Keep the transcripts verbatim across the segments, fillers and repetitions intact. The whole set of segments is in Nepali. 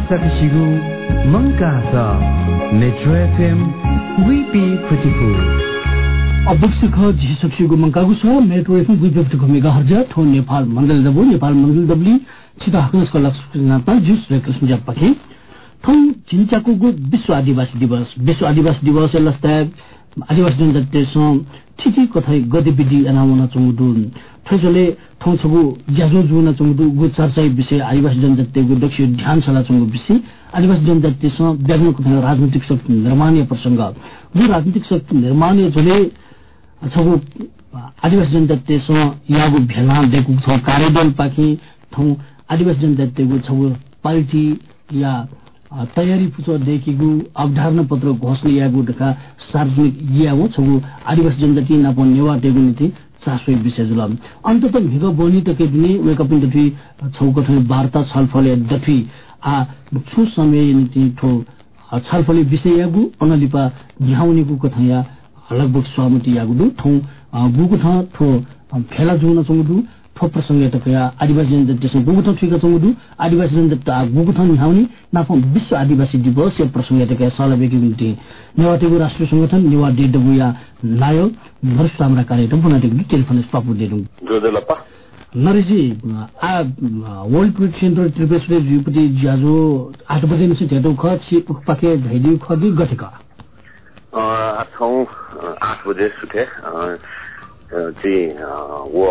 Sakashigu Mangkasa Metro F M We Be Beautiful अवश्यक झिसक्सिगु मंकागु छ मेट्रो एफएम दुई मेगाहर्ज थो नेपाल मण्डल दबु नेपाल मण्डल दबली छिटा हकनसको लक्ष्यनाथ जुस रे कृष्ण जपखे थौ जिन्चाको विश्व आदिवासी दिवस विश्व आदिवासी दिवस लस्ता आदिवासी जनजाति सं ठिठी कथै गतिविधि अनाउन चंगुदु थजले थौ छगु ज्याजो जुना चंगुदु गु चर्चा विषय आदिवासी जनजातिको दक्ष ध्यान सला चंगु विषय आदिवासी जनजाति सं व्याग्न कथै राजनीतिक शक्ति निर्माणीय प्रसंग गु राजनीतिक शक्ति निर्माणीय जले छगु आदिवासी जनजातिसँग यागु भेला देखु छ कार्यदल पाखि थौ आदिवासी जनजातिको छगु पार्टी या तयारी पुछो देखिगु अवधारणा पत्र घोषणा यागु देखा सार्वजनिक यागु छगु आदिवासी जनजाति नापो नेवा टेगु नीति चासोइ विषय जुलम अन्तत भिगो बोनी तके दिने वेकअप दथि छौ कठै वार्ता छलफल दथि आ छु समय नीति थो छलफल विषय यागु अनलिपा ध्याउनेको कथया लगभग सहमति यागुदु थौ गुगु थ थो फेला जुन चंगुदु थो प्रसंग तकया आदिवासी जनजाति सं गुगु थ ठिक चंगुदु आदिवासी जनजाति गुगु थ निहाउनी नाफो विश्व आदिवासी दिवस यो प्रसंग तकया सालबेकी गुन्ती नेवाटेगु राष्ट्रिय संगठन नेवा डेडबुया नायक भरस सामरा कार्यक्रम बनाटेगु टेलिफोन स्पापु देदु जोदलपा नरेजी आ वर्ल्ड ट्रेड सेन्टर त्रिपेश्वरी जुपति ज्याजो आठ बजे निसे जेटो ख छि पाके धैदि खगि गठेका आठौं आठ बजे सुटे चाहिँ वो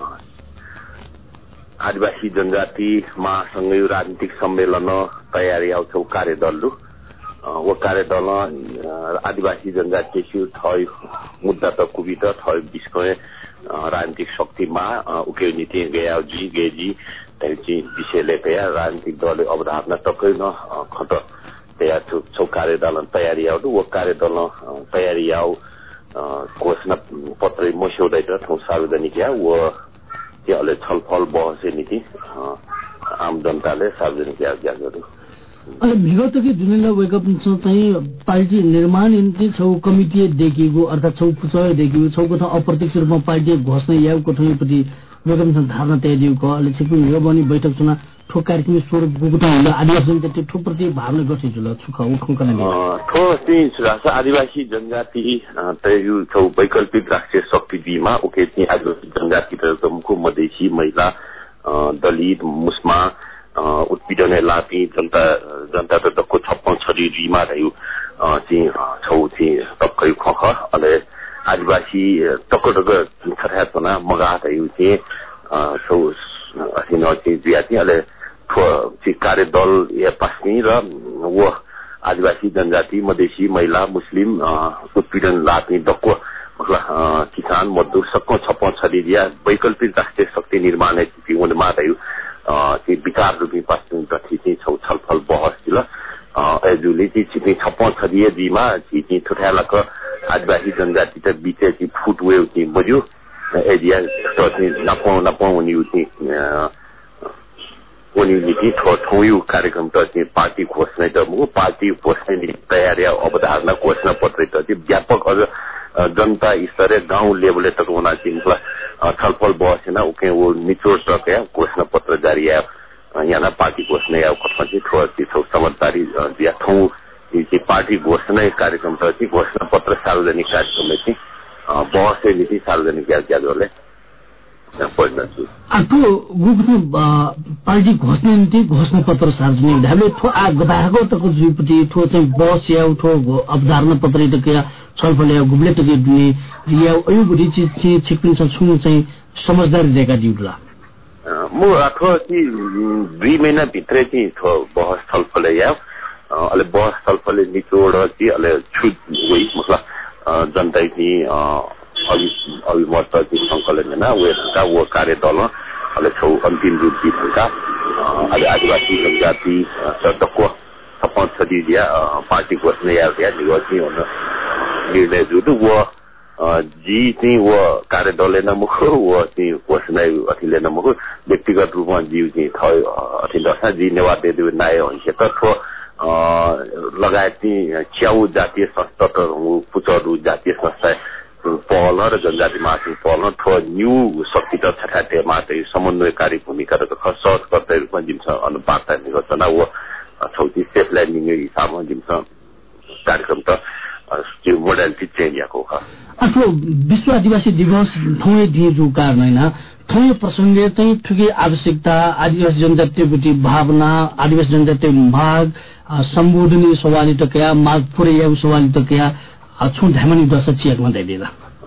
आदिवासी जनजाति महासंघ राजनीतिक सम्मेलन तयारी आउँछ कार्यदल वो कार्यदल आदिवासी जनजाति थय मुद्दा त कुबित थय बिस्को राजनीतिक शक्तिमा उके नीति गया जी गेजी चाहिँ विषयले गया राजनीतिक दल अवधारणा तकै न खत तयार छौ कार्यदल तयारी आउ वो कार्यदल तयारी आउ घोषणा पत्र मस्यौदा थौ सार्वजनिक या वो त्यसले छलफल बहस नीति आम जनताले सार्वजनिक या गर्नु अनि विगत कि जुनले वेकअप चाहिँ पार्टी निर्माण निम्ति छौ कमिटी देखिएको अर्थात छौ पुचय देखिएको छौ कथा अप्रत्यक्ष रूपमा पार्टी घोषणा या कठैपटि वेकअप धारणा तयारीको अलि छिपिङ यो बनी बैठक चुना ठो कार्यक्रम स्वरूप गुगुटा हुँदा आदिवासी जनजाति ठो प्रति भावना गर्छ जुल सुख उखुकन ठो चाहिँ सुरास आदिवासी जनजाति तयु छौ वैकल्पिक राष्ट्रिय शक्ति बीमा उके चाहिँ आदिवासी जनजाति त मुखु मधेसी महिला दलित मुस्मा उत्पीडन लापी जनता जनता त दक्को छप्पन छरी बीमा रह्यो चाहिँ छौ चाहिँ तक्कै खख अले आदिवासी तक्को तक्को छथातना मगा रह्यो चाहिँ छौ असिन चाहिँ बियाति अले चाहिँ कार्यदल या पस्नी र वो आदिवासी जनजाति मधेसी महिला मुस्लिम उत्पीडन लापी दक्को किसान मजदूर सबको छप्पन छरी दिया वैकल्पिक राष्ट्रिय शक्ति निर्माण है कि उनमा रह्यो चाहिँ विचार रूपी पास्नु तथि चाहिँ छौ छलफल बहस दिल एजुली चाहिँ छिपे छप्पन छरिए दिमा चाहिँ ठुठालाको आदिवासी जनजाति त बिचे चाहिँ फुटवेव चाहिँ बज्यो एरिया त चाहिँ नपाउ नपाउ नि चाहिँ उनी नीति ठोयु कार्यक्रम त चाहिँ पार्टी घोषणा त मु पार्टी घोषणा तयारी अवधारणा घोषणा पत्र त चाहिँ व्यापक अझ जनता स्तरीय गाउँ लेभलले तक हुन चाहिँ छलफल बसेन उके वो निचोड तक घोषणा पत्र जारी आयो यहाँ पार्टी घोषणा आयो कथा चाहिँ ठो चाहिँ समझदारी दिया थौ चाहिँ पार्टी घोषणा कार्यक्रम त चाहिँ घोषणा पत्र सार्वजनिक कार्यक्रमले चाहिँ बहस नीति सार्वजनिक ज्याजोले आको गुगु पार्टी घोषणा नीति घोषणा पत्र सार्वजनिक ढाले थो आ गदाको तक जुपति थो चाहिँ बस या उठो अवधारणा पत्र तक छलफल या गुबले तक दिने या अयु बुढी चाहिँ छिपिन्छ छु चाहिँ समझदारी रेखा दिउला म अथवा चाहिँ दुई महिना भित्रै चाहिँ थो बहस छलफल या अले बहस छलफल निचोड चाहिँ अले छुट गई मतलब जनता चाहिँ अभिमत चाहिँ संकलन होइन वेका वो कार्यदल अहिले छौ अन्तिम रूप दिएका अहिले आदिवासी जनजाति दक्को छप्पन छरी दिया पार्टी घोषणा या दिया निगोची हुन निर्णय जुदु वो जी चाहिँ वो कार्यदलले नमुखो वो चाहिँ घोषणा अथिले नमुखो व्यक्तिगत रूपमा जीव चाहिँ थयो अथि दशा जी नेवा देदु नाय हुन्छ त थो लगायत चाहिँ च्याउ जातीय संस्था त पुचरु जातीय संस्था पहल र जनजाति महासंघ पहल ठो न्यू शक्ति त छठाटे माते समन्वयकारी भूमिका र खर्च गर्दै रूपमा जिन्छ अनुपात गर्छना वो छौती सेफ ल्यान्डिङ हिसाबमा दिन्छ कार्यक्रम त त्यो मोडालिटी चेन्ज भएको हो आफ्नो विश्व आदिवासी दिवस थौए दिएको कारण होइन थौए प्रसङ्गे चाहिँ ठुकी आवश्यकता आदिवासी जनजातिको भावना आदिवासी जातीय माग सम्बोधनी सवाली टकया माग पुरै सवाली टकया छु ढामनी दश चियाकमा दिएला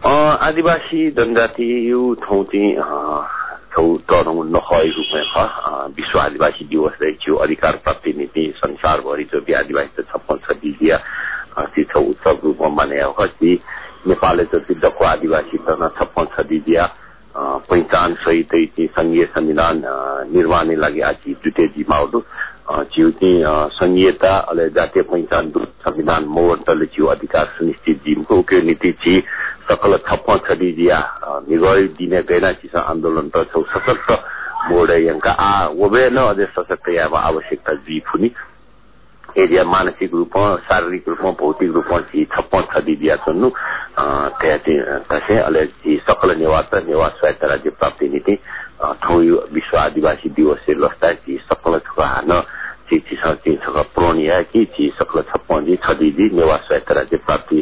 आदिवासी जनजाति यो ठाउँ चाहिँ छौ तरङ नखय रूपमा विश्व आदिवासी दिवस रहेको अधिकार प्राप्ति नीति संसारभरि जो आदिवासी छप्पन छ दिदिया छौ उत्सव रूपमा मानेको कि नेपालले जति दक्को आदिवासी तना छप्पन छ दिदिया पहिचान सहित संघीय संविधान निर्माणले लागि आज दुटे जिमाउडु जिउ चाहिँ संघीयता अले जातीय पहिचान संविधान मोवन्तले जिउ अधिकार सुनिश्चित जिमको के नीति छि सकल छप्पन छ दिदिया निगय दिने बेना चिस आन्दोलन त छौ सशक्त मोडे यंका आ वबेन अझै सशक्त यामा आवश्यकता जी फुनी एरिया मानसिक रूपमा शारीरिक रूपमा भौतिक रूपमा छि छप्पन छ दिदिया छन् त्यति तसे अले छि सकल निवास निवास स्वायत्त राज्य प्राप्ति नीति ठौ विश्व आदिवासी दिवस से लस्ता छि सकल छहान छि छि छि छ प्रोनिया कि छि सकल छप्पन जी छ दिदी निवास स्वायत्त राज्य प्राप्ति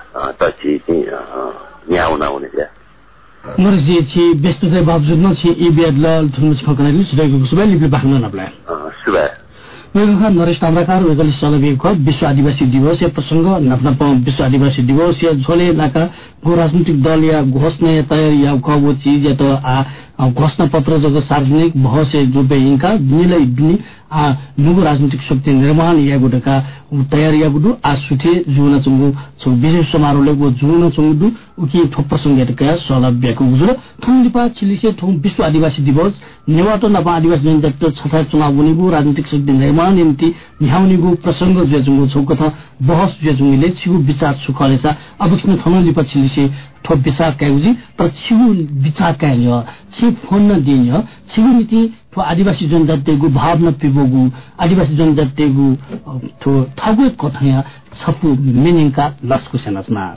त छि छि न्याउना हुने छ मर्जी छि व्यस्तता बावजुद न छि ई बेदल थुमस फकनाली सुबेको सुबे लिपि बाख्न नपला सुबे मेघा नरेश ताम्राकार वेगल सलबेको विश्व आदिवासी दिवस या प्रसंग नपनप विश्व आदिवासी दिवस या झोले नाका गो राजनीतिक दल या घोषणा या तयार या खबो चीज या तो आ घोषणा पत्र जगह सार्वजनिक बहस जो बेइंका मिलै बिनी आ नुगु राजनीतिक शक्ति निर्माण या गुडका तयार या गुडु आ सुथे जुना चंगु छु विशेष समारोहले गो जुना चंगु उकी ठोप प्रसंग का सलब्यको गुजुर थुंदिपा छिलिसे थु विश्व आदिवासी दिवस नेवाटो नपा आदिवासी जनजाति छठा चुनाव हुनेगु राजनीतिक शक्ति निर्माण निम्ति निहाउनेगु प्रसंग जे जुगु छु कथा बहस जे जुगले छिगु विचार सुखलेसा अवश्य थनलिपा छिलिसे ठोप विचार काउजी तर छिगु विचार कायो छि फोन न दिन्यो छिगु नीति ठो आदिवासी जनजातिको भावना पिबोगु आदिवासी जनजातिको ठो थगु कथया छपु मिनिङका लस्कु सेनसना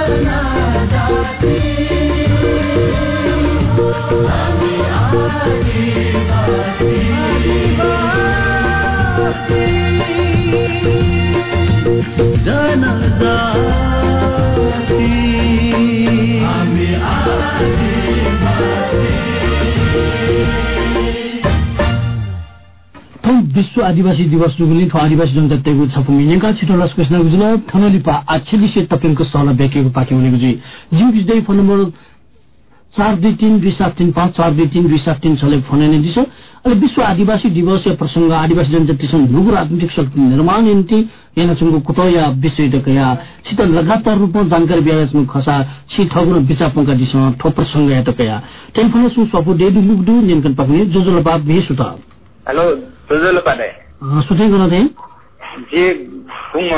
विश्व आदिवासी दिवस जुगुली ठो आदिवासी जनजातिको छपु मिनेका छिटो लस कृष्ण गुजुल थनलिपा आछिली से तपिनको सहला बेकेको पाके हुनेको जी जिउ बिजदै फोन नम्बर चार दुई तीन दुई सात तीन पाँच चार दुई तीन दुई सात तीन छले फोन ने दिसो अहिले विश्व आदिवासी दिवस प्रसंग आदिवासी जनजाति सँग नुगु राजनीतिक शक्ति निर्माण निम्ति yana चंगु कुतो या विषय दक या छिट लगातार रूपमा जानकारी ब्याजमा खसा छि ठगुन विचापंका दिसो ठो प्रसंग या तक या टेलिफोन सु सपु डेडु मुगदु नेनकन पकने जोजोल बाप भेसुता हेलो जोजोल पाले सुठै गर्न थे जे बुंगा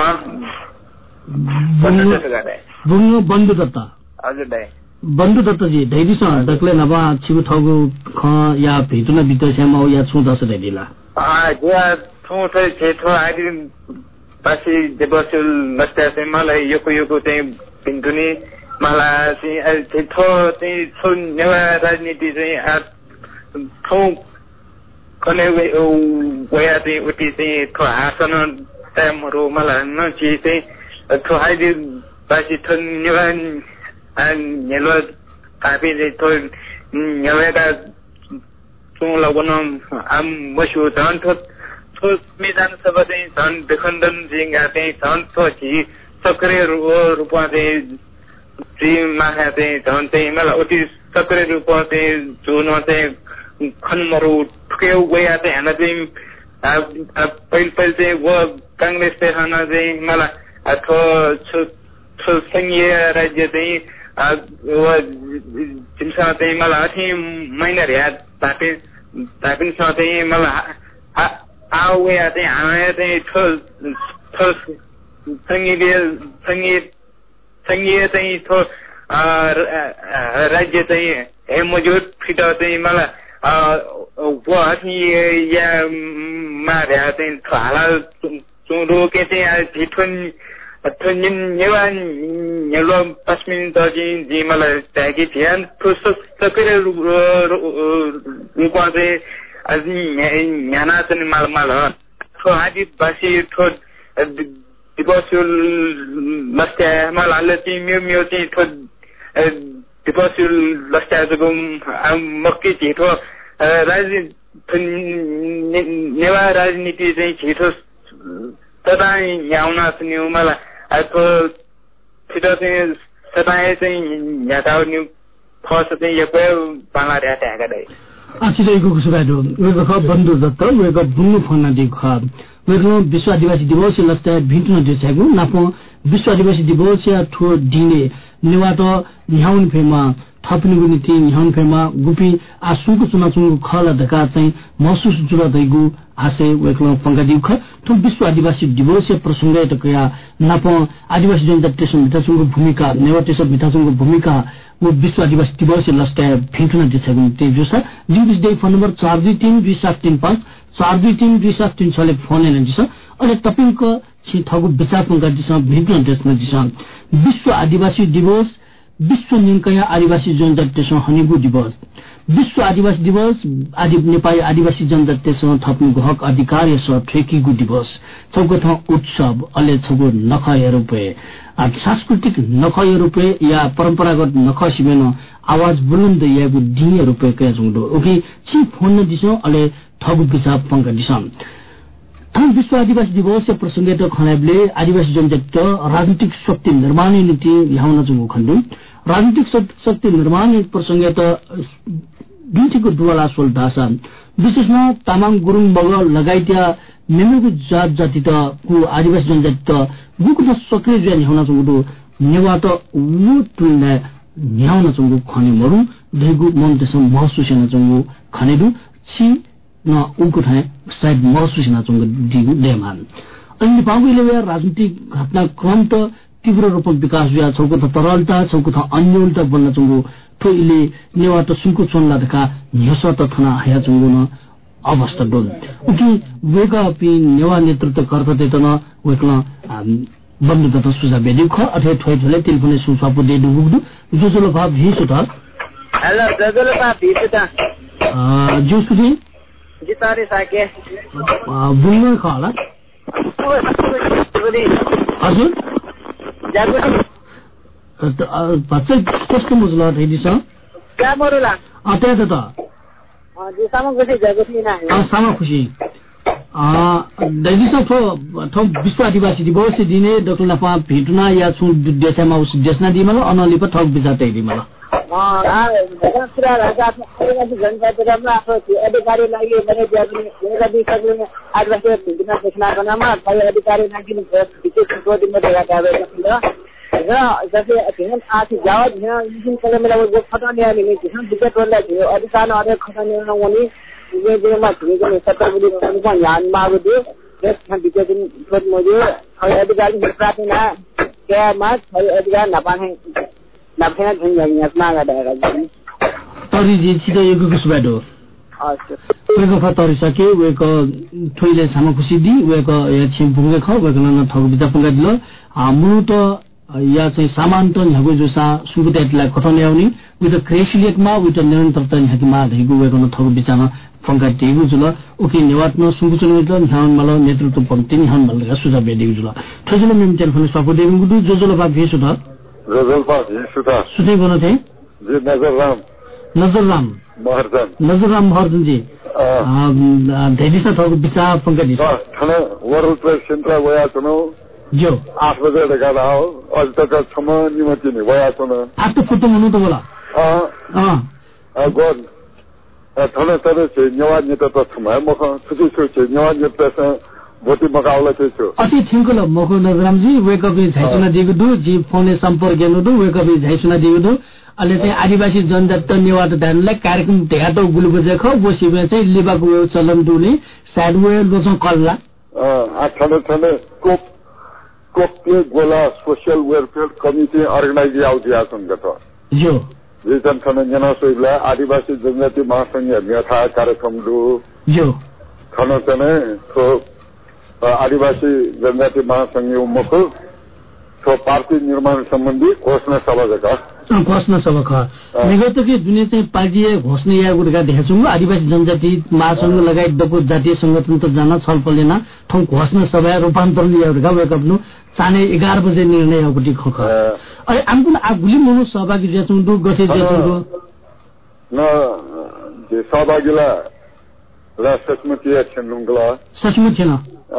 बन्द दत्ता बुंगा बन्द दत्ता हजुर दाइ बन्धु दत्त जी धैदिस दक्ले नबा छिउ ठगु ख या भितुन बितसेमा या छु दस धैदिला आ जे छु थे छे थो आदि पासी देबसुल नस्ते मलाई योको योको चाहिँ भिन्तुनी मला चाहिँ छे थो चाहिँ छु नेवा राजनीति चाहिँ आ थौ कने वया चाहिँ उति चाहिँ थो आसन टाइमहरु मलाई न छि चाहिँ थो आदि पासी थो Newa and yellow tapi itu nyawa dah semua lawan am masuk tahun tu tu medan seperti tahun dekandan sehingga tahun tu si sakre rupa tu si mana tu tahun tu malah uti sakre rupa tu juno tu kan maru kau gaya tu anak tu pel pel tu वो कांग्रेस पे खाना tu malah atau tu संघीय राज्य tu वो जिनसा ते मला अथि माइनर या तापे तापिन साथे मला आवे आते आए ते थल थल संगीत संगीत संगीत ते थो राज्य ते हे मौजूद फिटाते मला वो अथि या मारे आते थाला सुरो के ते जिठन अथनिन नेवान नेलो पश्चिम तजी जी मलाई ताकि ध्यान प्रोसेस सकेर रूपमा चाहिँ अझ याना चाहिँ माल माल थो आदि बासी थो दिवसुल लस्या माल आले चाहिँ म्यु म्यु चाहिँ थो दिवसुल लस्या जगम मक्की छिटो राजनीति नेवा राजनीति चाहिँ छिटो तदा याउना सुन्यो मलाई अथवा छिटो चाहिँ सताए चाहिँ याताव न्यू फर्स्ट चाहिँ यो कोही पाला रहता है कदai आछिले इको कुसुबादो वेको ख बन्धु दत्त वेको बुन्नु फोन दि ख वेको विश्व आदिवासी दिवस लस्ता भिन्टु दिछागु नापो विश्व आदिवासी दिवस या ठो दिने नेवाटो न्याउन फेमा थपिनुको नीति न्याउन फेमा गुपी आसुको चुनाचुङको खला धका चाहिँ महसुस जुल दैगु आसे वेक्लो पंगादिउ ख थु विश्व आदिवासी दिवस प्रसंग तकया नाप आदिवासी जनजाति समितिको भूमिका नेवाटेस मितासको भूमिका वो विश्व आदिवासी दिवस लस्टा भिन्टुन दिछगु ते जुसा जिउस डे फोन नम्बर चार दुई तीन दुई सात तीन पाँच चार दुई तीन दुई सात तीन छले फोन एन दिस अनि तपाईको छि ठगु विचार पंगा दिस भिन्टुन देशन दिस विश्व आदिवासी दिवस विश्व निकया आदिवासी जनजाति हनेगु दिवस विश्व आदिवासी दिवस आदि नेपाली आदिवासी जनजाति थप्नुको हक अधिकार यस ठेकीगु दिवस छौको थ उत्सव अले छगु नखय रुपे सांस्कृतिक नखय रुपे या परम्परागत नखसिमेन आवाज बुलन्द यागु दिने रुपे के जुडो ओके छि फोन दिसो अले ठगु विचार पंग दिसम थम विश्व आदिवासी दिवस प्रसंग त खनाबले आदिवासी जनजाति राजनीतिक शक्ति निर्माण नीति ल्याउन जुगु खण्डु राजनीतिक शक्ति निर्माण प्रसंग त बिन्चीको दुवाला सोल दासा विशेषमा तामाङ गुरुङ बगल लगायतया मेमेको जात जाति त को आदिवासी जनजाति त गुको त सक्रिय ज्या ल्याउन जुगु नेवा त उ तुलना ल्याउन जुगु खने मरु देगु मन त्यसम महसुस न जुगु खनेदु छि न उनको ठाए सायद महसुस न जुगु दिगु देमान अनि पाउले राजनीतिक घटनाक्रम त तीव्र रूपक विकास हुआ छौको त तरलता छौको त अन्यलता बन्न चंगु ठोइले नेवा त सुनको चोनला देखा न्यस त थना हया चंगु न अवस्था डोल उकि वेका पि नेवा नेतृत्व करते त न वेकला बंद दत सुजा बेदी ख अथे थोय थले टेलिफोन सुसा पु दे दुगु जो जो भाव भी सुता हेलो जजलो भाव भी सुता अ जो सुदी जितारे साके बुंगर खाला हजुर जागुटी बच्चा कस्तो मुजला थैदिस क्या मरुला अते त त जे सामा खुशी जागुटी ना अ सामा खुशी अ दैदिस थो थो विश्व आदिवासी दिवस दिने डक्टर नफा भेटना या छु देशमा उस देशना दिमल अनलि प ठग बिचा तै दिमल अ आ पुरा राजा आदिवासी जनता प्रोग्राममा आफ्नो अधिकारी लागि भने जागुटी मेरा दिसले आदिवासी भेटना देशना बनामा सबै अधिकारी लागि विशेष प्रोग्राम मध्ये राखेको र जसले अध्ययन आथि जावत यहाँ जुन कलमले वो खतने आले नि जुन विकेट वाला थियो अधिकार अरे खतने न होनी ये जे मा थियो कि सत्तर बुली पनि पनि ध्यान मागो दियो यस विकेट छोड मजो अधिकारी प्रार्थना क्या मा अधिकार नपाने नपाने झन् यहाँ मागा दागा तरी जी छिटो यो कुसबाडो वेको खतरी सके वेको थोइले सामा खुसी दि वेको या छिम पुगे ख वेको न ठग बिचा पुगा दिलो हाम्रो त या चाहिँ सामान्त यहाँको जो सा सुगुतेटलाई खतने आउने उयो त क्रेसिलेटमा उयो त निरन्तरता यहाँकीमा धैगु वेको न ठग बिचामा फंका टेगु जुल ओके नेवातनो सुगुचन जुल ध्यान मल नेतृत्व पंक्ति ध्यान मल सुझाव बेदिगु जुल थजले मेम टेलिफोन स्वागत देगु दु जो जो बा भेसु त जोजल बा भेसु त सुते गन थे जे नजरराम नजरराम महर्जन नजरराम महर्जन जी अ धैदिस ठग बिचा फंका दिस थाना वर्ल्ड ट्रेड सेन्टर वया चनो जो आठ बजे लगाला हो अझ तक छम निमति नि वया चनो आठ फुट मनु त बोला अ अ अ गोन थाना तरे से नेवा नेता त छम म ख छुछु छु नेवा नेता स बोटी मकाउला छु अति थिंकुल मको नजरराम जी वेकअप झाइसुना दिगु दु जी फोनले सम्पर्क गर्नु दु वेकअप झाइसुना दिगु दु अहिले चाहिँ आदिवासी जनजाति नेवार ध्यानलाई कार्यक्रम देखा त गुलुको जेख बोसिबे चाहिँ लिबाको वे चलन दुले साइड वे लोसो कल्ला अ आठले छले कोप कोपले गोला सोशल वेलफेयर कमिटी अर्गनाइज आउदिया संगत जो रिजन छने जना सोइला आदिवासी जनजाति महासंघ यथा कार्यक्रम दु जो खनो छने तो आदिवासी जनजाति महासंघ मुख तो पार्टी निर्माण सम्बन्धी घोषणा सभा जका घोषणा सभा ख विगत कि दुनिया चाहिँ पार्टी घोषणा या गुडका देखेछौँ आदिवासी जनजाति महासंघ लगायत डको जातीय संगठन त जान छलफल लेना ठौ घोषणा सभा रूपान्तरण या गुडका वेकअपनु चाने एघार बजे निर्णय गुटी खख अरे आमकुन आ गुली मनु सहभागी जेछौँ दु गथे जेछौँ न जे सहभागीला ला सस्मति छनुंगला सस्मति छैन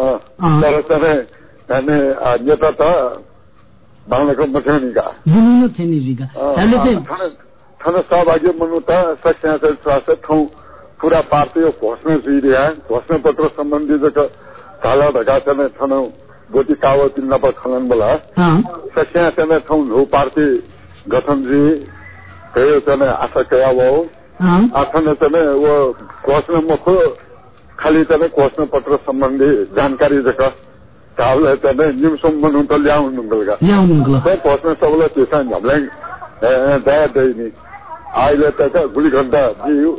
अ तर तरे हैने नेता त बांग्लाको मठनीका बुनुन थिएन रिगा हामीले चाहिँ थन सहभागी मनु त सक्षा स्वास्थ्य थौ पूरा पार्टी घोषणा जुइरिया घोषणा पत्र सम्बन्धी जक काला ढका छने थन गोटी कावती नप खलन बला सक्षा छने थौ लो पार्टी गठन जी कयो छने आशा कया वो आथन छने वो घोषणा मुख खाली छने घोषणा पत्र सम्बन्धी जानकारी जक तावले तने निमसम मनु त ल्याउनु गलगा ल्याउनु गलगा त पस्न सबले त्यसै हामीलाई दया दैनी अहिले त गुली घण्टा दियो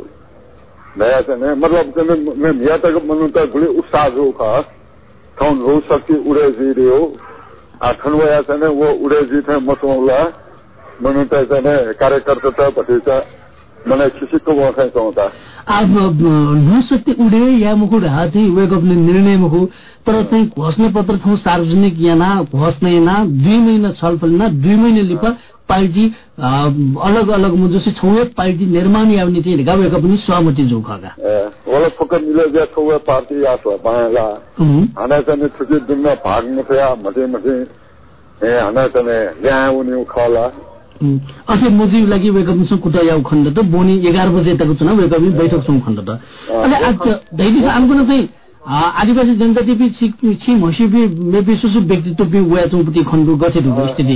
दया चाहिँ मतलब चाहिँ म या त मनु त गुली उसाजो का थौन हो शक्ति उडे जी रियो आ थनवया चाहिँ वो उडे जी थे मसौला मनु त चाहिँ कार्यकर्ता त भतिजा मलाई खुसीको मौका चाहता अब नो शक्ति उडे या मुखु ढा चाहिँ वेकअप निर्णय मुखु तर चाहिँ घोषणा पत्र थौ सार्वजनिक याना घोषणा याना दुई महिना छलफल न दुई महिना लिप पार्टी अलग अलग मुजसे छौए पार्टी निर्माण याउने चाहिँ ढा वेकअप नि सहमति जोखागा वला फकर मिले जा छौए पार्टी या छ बाला हना चाहिँ छुके दिनमा भाग नथया मते मते ए हना चाहिँ ल्याउनु खला अझै मुजी लागि वेकअप सँग कुटा याउ खण्ड त बोनी एघार बजे तक चुनाव वेकअप बैठक सँग खण्ड त अनि आज दैनिक आमको चाहिँ आदिवासी जनजाति पि छि मसी पि मेबी सुसु व्यक्तित्व पि वया चौपति खण्डु गथे दु स्थिति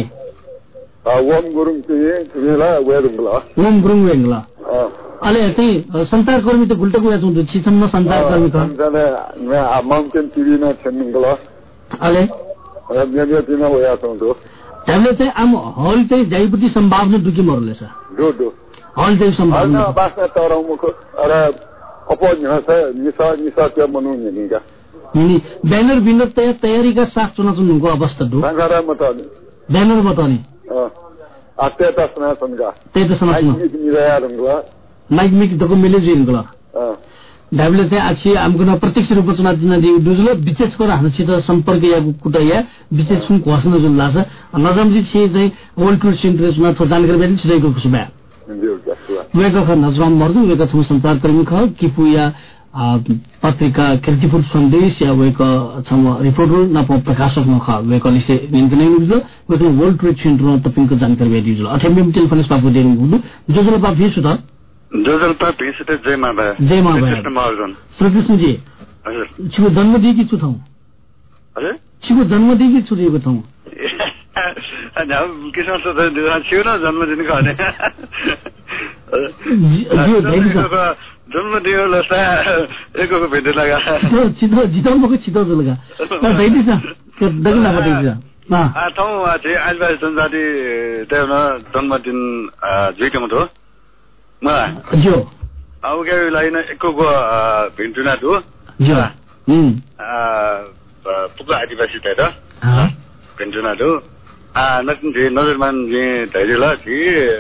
ओम गुरुङ चाहिँ तिमीला वेरुङला ओम गुरुङ वेङला अले चाहिँ सञ्चारकर्मी त गुल्टको वया चौं छि सम्म सञ्चारकर्मी क जने माउन्टेन टिभी न छन्नुगला अले मेबी तिना वया चौं दु हामीले चाहिँ आम हल चाहिँ जाइपति सम्भावना दुकी मरले छ दो दो हल चाहिँ सम्भावना बास्ना तरौ मुख अरे अपो निसा निसा निसा के मनु निगा नि ब्यानर बिनर तयार तयारीका साथ चुनाव चुन्नुको अवस्था दु संगारा मतani ब्यानर मतani अ अत्यता सनासनका त्यही त सनासन निराया रंगला माइक मिक दको मिले जिनगला अ दाबले चाहिँ आछि आमको प्रत्यक्ष रूपमा चुनाव दिन दिउ दुजले विशेष गरेर हामीसित सम्पर्क या कुटा या विशेष सुन घोषणा जुन लाग्छ नजमजी छे चाहिँ वर्ल्ड टुर सेन्टर चुनाव थो जानकारी पनि छिदैको खुसबा वेका ख नजरम मर्दु वेका छम संचार कर्मी ख किपु या पत्रिका कीर्तिपुर सन्देश या वेका छम रिपोर्टर न प्रकाशक न ख वेका लिसे निन्तनै जुल वेका वर्ल्ड टुर सेन्टर तपिनको जानकारी बेदि जुल अठ्याम्बे टेलिफोन पापु देनु गुदु जोजल पा भिसु त जोजलपा भिसु त जय माबा जय माबा श्रीकृष्ण जी हजुर छिको जन्म दिएकी छु ठाउँ हजुर छिको जन्म दिएकी छु दिएको ठाउँ अनि किसान त छियो न जन्मदिन गर्ने जियो दैनिक जन्म दियो लसा एकको भेट लगा छिटो जिताउ मको छिटो जुलगा दैनिक के दगला बदैछ ना आ ठाउँ चाहिँ आदिवासी जनजाति त्यहाँ जन्मदिन जुइको मतो म जो अब के लाइन एकको भिन्टुना दु जो हम अ पुगा आदिवासी त ह भिन्टुना दु आ नकिन जे नजरमान जे धैर्यला जी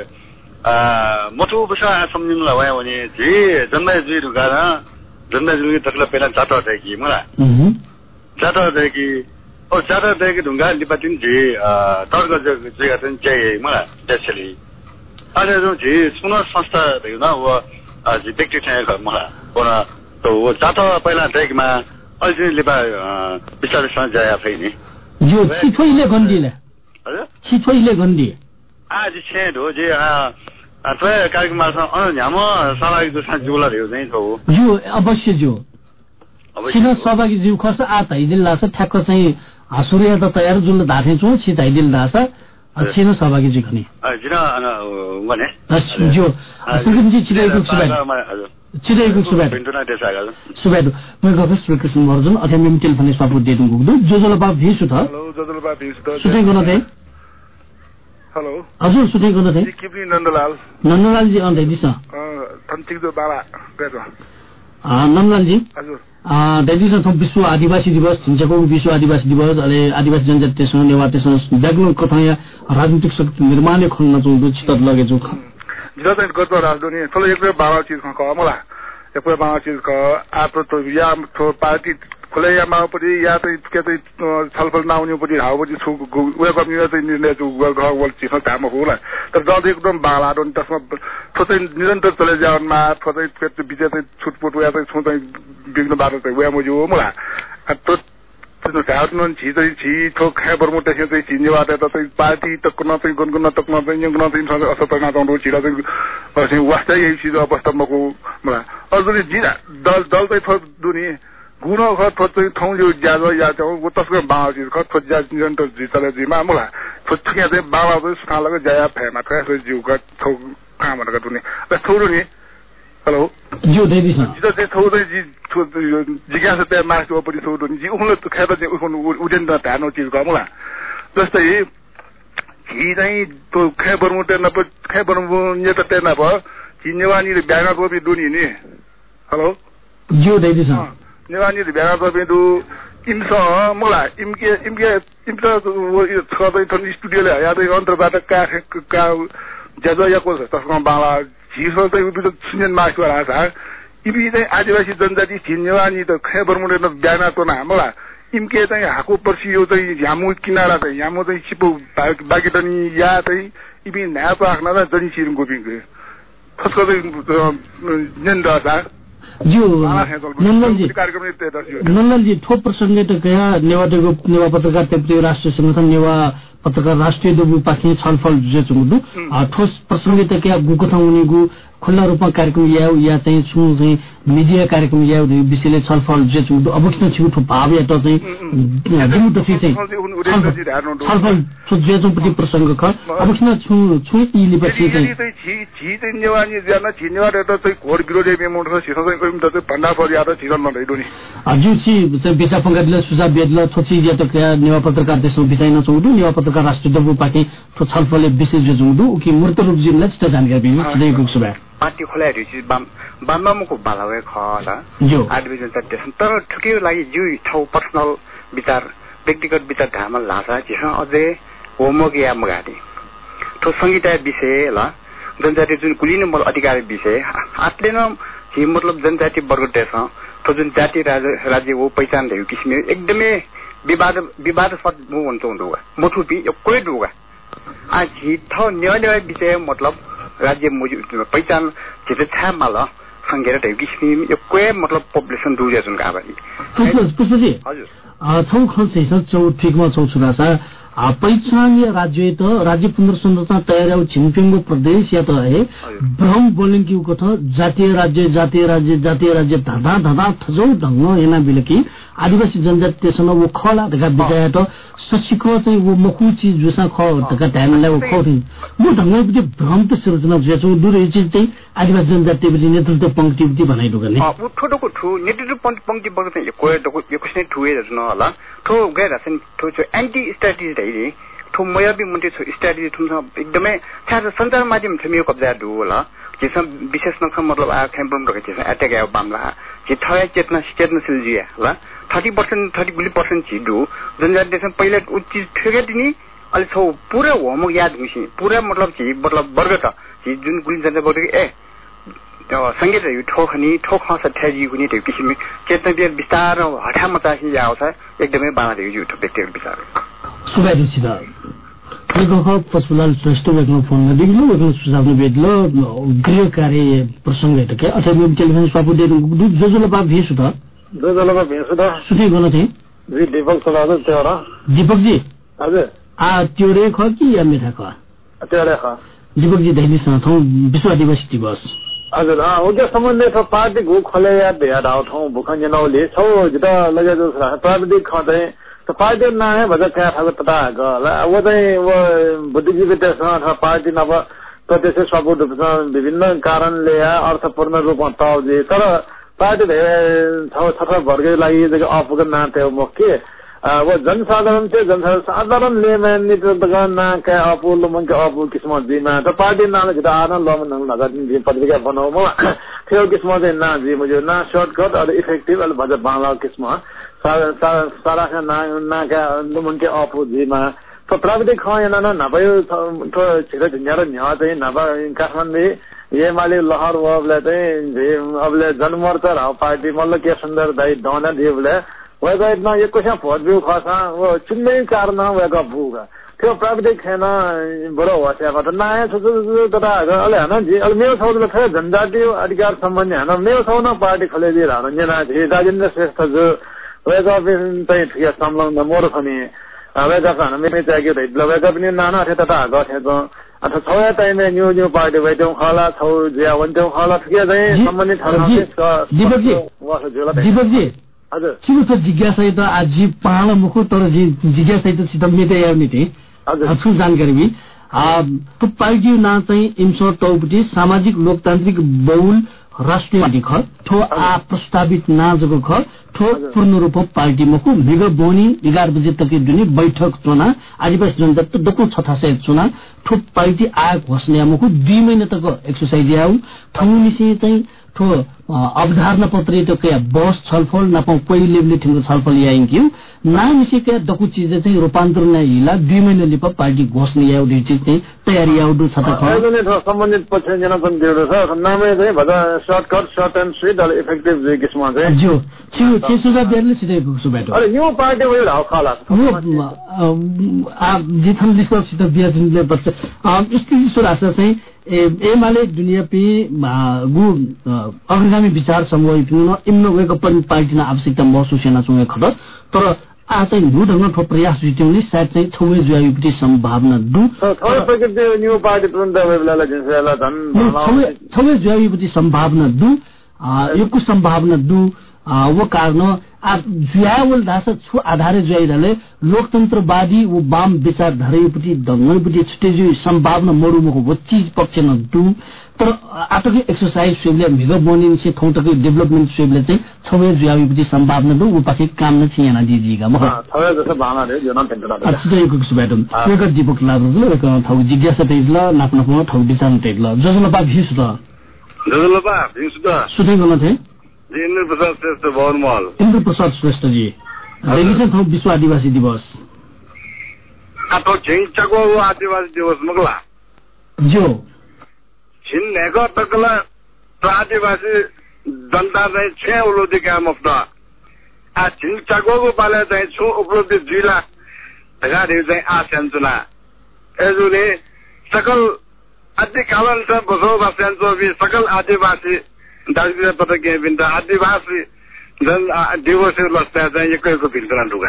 अ मोटो बसा सम्झिनु लवाय भने जे जन्मै जुइ रुगाना जन्मै जुइ तकला पहिला जाता छ कि मला हम जाता छ कि ओ जाता छ कि ढुंगा लिपातिन जे तर्क जग्गा चाहिँ चाहिँ मला त्यसले अरे जो जे सुन संस्था थियो न वो आज व्यक्ति चाहिँ मलाई bona त वो जाता पहिला देखमा अहिले लिपा विचार सँग जाया छैन यो छिटोइले गन्डीले हजुर छिटोइले गन्डी आज छे दो जे आ त कार्यक्रममा अन न्याम सहभागी दुसा जुला थियो चाहिँ छ हो यो अवश्य जो किन सहभागी जीव खर्च आ तै जिल्ला छ ठ्याक्क चाहिँ सूर्य त तयार जुल धाथे छु छि तै जिल्ला छ छिन सहभागी जी खने अ जिन भने जो सुकिन जी छिदैको सुबाइ छिदैको सुबाइ पिन्टुना देसागा सुबाइ म गफ श्रीकृष्ण मर्जन अथे मिम टेलिफोन पापु देदु गुदु जोजलबा भिसु त हेलो जोजलबा भिसु त सुदै गर्न दे हेलो हजुर सुदै गर्न दे किपनी नन्दलाल नन्दलाल जी अन्दै दिस अ थन्तिक जो बाला पेटो अ नन्दलाल जी हजुर अ दैदिस थप विश्व आदिवासी दिवस छिन्चको विश्व आदिवासी दिवस अले आदिवासी जनजातिसँग नेवारसँग व्याग्न कथा या राजनीतिक शक्ति निर्माण खोल्न जोडु चित लगे जो जिल्ला चाहिँ गतो राजधानी थलो एक बाबा चीज ख मला एक बाबा चीज ख आतो तो या थो पार्टी खोले या मापति या चाहिँ के चाहिँ छलफल नआउने पति हाउपति छु उयो गर्ने चाहिँ निर्णय जो गल चिज काम होला तर जब एकदम बाला दन त्यसमा थोरै निरन्तर चले जावनमा थोरै पेट बिचे चाहिँ छुटपुट उयो चाहिँ छु चाहिँ बिग्न बाटो चाहिँ उयो मजो मला त त्यो काट्न छि चाहिँ छि थो खै बरमुटे चाहिँ चिन्नेबाट त चाहिँ पार्टी त कुन चाहिँ गुनगुन त कुन चाहिँ यङ न चाहिँ असतमा गाउँ छिरा चाहिँ चाहिँ वास्तै यही चीज अवस्थामाको मला अझै जिरा दल दल चाहिँ थो दुनी गुण ख थो चाहिँ ठाउँ यो ज्यादा या चाहिँ तस्को बाजी ख थो ज्या निरन्तर जितले जिमा मला थो छ्या चाहिँ बाबा चाहिँ सुनालको ज्या फेमा खै जिउका थो कामहरुका दुनी र थोरो नि हेलो जो देदिस जित चाहिँ थोरै जी जिज्ञासा त्यहाँ मासु पनि थोरो नि जी उले खेर चाहिँ उखन उडेन त धानो चीज गमला जस्तै छि चाहिँ तो खे बरमुटे न खे बरमु ने त तेना भ जिनेवानी र ब्यागा गोबी दुनी नि हेलो जो देदिस नेवानी र ब्यागा गोबी दु इम्स मला इमके इमके इम्स छदै थन स्टुडियोले या चाहिँ अन्तरबाट का का ज्यादा याको तस्मा बाला झिसो चाहिँ उबित सुनेन मासु रासा इबी चाहिँ आदिवासी जनजाति छिन्नेवानी त खे बरमुटे न ब्याना तो ना मला इमके चाहिँ हाको पर्सी यो चाहिँ यामु किनारा चाहिँ यामु चाहिँ छिपो बाकी तनी या चाहिँ इबी न्याप राख्न र जनी सिरुङ गोपिङको खसको चाहिँ नेन्दा सा जो नन्दन जी नन्दन जी ठोप प्रसंग त गया नेवादेको नेवा पत्रकार तेप्रे राष्ट्रिय संगठन नेवा पत्रकार राष्ट्रिय दबु पाखि छलफल जे चुङदु ठोस प्रसंग त क्या गुको थाउनीगु खुल्ला रूपमा कार्यक्रम या या चाहिँ छु चाहिँ मिडिया कार्यक्रम या विषयले छलफल जे चुङदु अवश्य छु ठो भाव या त चाहिँ दिमु त चाहिँ छलफल छु जे चुङपति प्रसंग ख अवश्य छु छु इले पछि चाहिँ छि छि चाहिँ नेवानी जान छिनेवार त चाहिँ घोर विरोधी मेमोड छ सिसो चाहिँ कहिम त भन्दा पर्या त छिरन नदैदो नि अझै छि चाहिँ बिसा पंगादिले सुझाव बेदले थोछि या त क्या नेवा पत्रकार देशमा बिचाइन चौडु नेवा पत्रकार राष्ट्रिय दबु पाखि ठो छलफलले विशेष जे चुङदु कि मूर्त रूप जिमले छ जानकारी बिनु छिदैको सुबा पार्टी खोलाहरू चाहिँ बामबामको बालावे खला आदिवासी जनता देश तर ठुकियो लागि जो ठाउँ पर्सनल विचार व्यक्तिगत विचार धारमा लासा जिसँग अझै होमवर्क या मगाडी ठो संगीत विषय ल जनजाति जुन कुलिने मल अधिकार विषय आत्ले न हि मतलब जनजाति वर्ग देश ठो जुन जाति राज्य राज्य हो पहिचान दियो किसिमले एकदमै विवाद विवादस्पद मु हुन्छ हुँदो मोठुपी यो कोही दुगा आज हि ठाउँ न्याय विषय मतलब राज्य पहिचान जिते था माल संगेर दियो किसिमले यो कोही मतलब पपुलेसन दुजे जुन गाबाली पुष्पजी हजुर छौ खल्छ चौ ठिकमा चौ छुरासा पहिचानीय राज्य त राज्य पुनर्संरचना तयारी छिनपिङको प्रदेश या त है भ्रम बोलिङ कि उको थ जातीय राज्य जातीय राज्य जातीय राज्य धदा धदा थजौ ढंग एना बिलकी आदिवासी जनजाति सन वो खला दगा बिजाय त सचिको चाहिँ वो मकुची जुसा ख दगा टाइमलाई वो खौथि मु ढंग बिते भ्रम त सृजना जेसो दुरै चीज चाहिँ आदिवासी जनजाति बिते नेतृत्व पंक्ति बिते बनाइदो गर्ने अ उ ठोटोको ठु नेतृत्व पंक्ति बगु चाहिँ कोइ दको यो कुनै ठुए जन होला ठो गएर चाहिँ ठो एन्टी स्ट्र्याटेजी दै ठो मयाबी मुन्टे छ स्ट्र्याटेजी ठुम एकदमै छात्र सञ्चार माध्यम छ मेरो कब्जा दु होला जेस विशेष नख मतलब आ खेम्पम रखे छ अट्याक आयो बामला जे थया चेतना चेतनाशील जिया होला थर्टी पर्सेंट थर्टी पर्सेंट छिडु जनजाति देश पहिले उ चीज ठेगे दिनी अलि छौ पुरा होमो याद हुसी पुरा मतलब छि मतलब वर्ग त छि जुन गुलिन जनता वर्ग ए संगीत यो ठोखनी ठोख सठ्याजी हुने त्यो किसिमले चेतना बिर विस्तार हठा मचासी आउँछ एकदमै बाना दियो यो व्यक्तिगत विचार सुगाइदिसिदा लेखक पशुलाल श्रेष्ठ वेक्न फोन नदिनु वेक्न सुझाव नबेदलो गृह कार्य प्रसंग हेत के अथवा टेलिभिजन स्वापु दे जो जो लबा भेसु त जो जो लबा भेसु त सुति गर्न थिए जी दीपक सलाद तेरा दीपक जी हजुर आ त्योरे ख कि या मिठा ख तेरे ख दीपक जी दैनी सथौ विश्व आदिवासी दिवस हजुर अ ओके सम्बन्धले छ पार्टी गु खोले या भेया डाउथौ भुखन जनौले छौ जिता लगे जो प्राविधिक खदै तो पार्टी ना है बजा क्या था पता है वो तो वो बुद्धिजीवी अथवा पार्टी नव प्रदेश सपोर्ट विभिन्न कारण ले अर्थपूर्ण रूपमा ताउजे तर पार्टी छठा वर्ग लागि अफको नाते मुख्य वो जनसाधारण से जनसाधारण लेमन नितगा ना क्या अपुल मन के अपु किस्मत दिमा तो पार्टी ना जिता आना लम न नगर पत्रिका बनाऊ म थियो किस्मत ना जी मुझे ना शॉर्टकट और इफेक्टिव अल भज बाला किस्मत सारा सारा का ना ना का मन के अपु दिमा तो प्राविधिक खयना न नभयो तो छिटो झिन्यारो न्या चाहिँ नभ काठमाडौँ ये माले लहर वबले चाहिँ अबले जनमोर्चा र पार्टी मल्ल के सुन्दर दाइ डना दिबले वैगा इतना ये कुछ भोट भी खासा वो चुन्ने कारण वैगा भूगा त्यो प्राविधिक खेना बडो वास्यामा त नयाँ छ तथा अले हैन जी अले मेरो छौले थे जनजाति अधिकार सम्बन्धी हैन मेरो छौना पार्टी खले दिएर हैन जना जे राजेन्द्र श्रेष्ठ जो वैगा पनि चाहिँ ठिक संलग्न मोर खनी वैगा हैन मेरो चाहिँ के वैगा पनि नाना थे तथा गथे त अथवा छौया टाइममा न्यू न्यू पार्टी भइदेऊ खला छौ ज्या वन्तेऊ खला ठिक चाहिँ सम्बन्धित दीपक जी दीपक जी हजुर छिउ त जिज्ञासा त आज पाण मुख तर जिज्ञासा त सित मेते आउने थिए हजुर जानकारी भी आ तो पार्टी ना चाहिँ इमसो टौपटी सामाजिक लोकतान्त्रिक बहुल राष्ट्रिय पार्टी ख ठो आ प्रस्तावित ना जगो ख ठो पूर्ण रूप पार्टी मको मिग बोनी एघार बजे तक जुनी बैठक चुना आदिवासी जनता त दको छथा सहित चुना ठो पार्टी आ घोषणा मको दुई महिना तक एक्सरसाइज आउ थमुनिसे चाहिँ ठो अवधारणा पत्र त्यो के बस छलफल नपाउ पहिलो लेभलले ठिङ्गो छलफल याइन्क्यु नामिसे के दकु चीज चाहिँ रूपान्तरण नै हिला दुई महिना लिप पार्टी घोषणा याउ दि चाहिँ तयारी आउदु छ त खने सम्बन्धित पक्ष जना पनि दिएको छ नामै चाहिँ भदा shortcut short and sweet all effective जे किस्ममा चाहिँ जो छि छि सुझाव दिएरले सिधै गुसु बैठो अरे न्यू पार्टी भयो हाउ खाला आ जिथन लिस्ट सित बियाजिनले बच्चा स्थिति सुरासा चाहिँ एमाले दुनिया पे गु अग्रगामी विचार समूह इप्नु इम्नो वेको पनि पार्टी आवश्यकता महसुस हेर्न सँग खबर तर आ चाहिँ नु ढंग ठो प्रयास जित्युले सायद चाहिँ छौवे जुयायुपति सम्भावना दु छौवे प्रकृति न्यू पार्टी तुरन्त वेबलाले जिन्सला धन छौवे छौवे जुयायुपति सम्भावना दु योको सम्भावना दु वो कारण आ जुयावल दास छु आधारे जुयाइदाले लोकतन्त्रवादी वो वाम विचारधारापति ढंगपति छुटेजु सम्भावना मरुमुको वो चीज पक्ष न दु तर आटोकै एक्सरसाइज स्वेबले मिग बनिन से थौटकै डेभलपमेन्ट स्वेबले चाहिँ छौवे जुयायुपति सम्भावना दु उपाके काम न छियाना दिजीगा म छौवे जस्तो भावना रे जन पेन्टला अच्छा चाहिँ एक सुबाटम एक दीपक लाजु एक थौ जिज्ञासा तेजला नाप्नको थौ विचार तेजला जसले बा भिस र जजलपा भिngsुदा सुदै गर्न थे इन्द्र प्रसाद श्रेष्ठ भवनमहल इन्द्र प्रसाद श्रेष्ठ जी रेगिसन थौ विश्व आदिवासी दिवस अथवा झिङचाको आदिवासी दिवस मगला जो छिन नेको तकला आदिवासी जनता चाहिँ छ उपलब्धि काम अफ्ता आ झिङचाको पाले चाहिँ छु उपलब्धि जिल्ला ढगारी चाहिँ आसेन्चुना एजुले सकल आदि कालन से बसोबास भी सकल आदिवासी दार्जिलिङ पटके बिन्द आदिवासी जन दिवस लस्ता चाहिँ एकैको भिन्तना ढुगा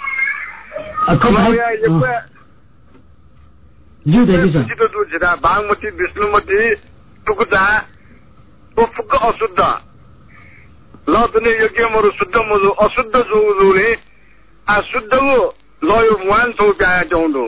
जो देखिन्छ छिटो दुझिरा बागमती विष्णुमती टुकुटा उफुक अशुद्ध ल पनि योग्य मरु शुद्ध मजु अशुद्ध जुले आ शुद्ध लयो मुहान छौ गाया जाउँदो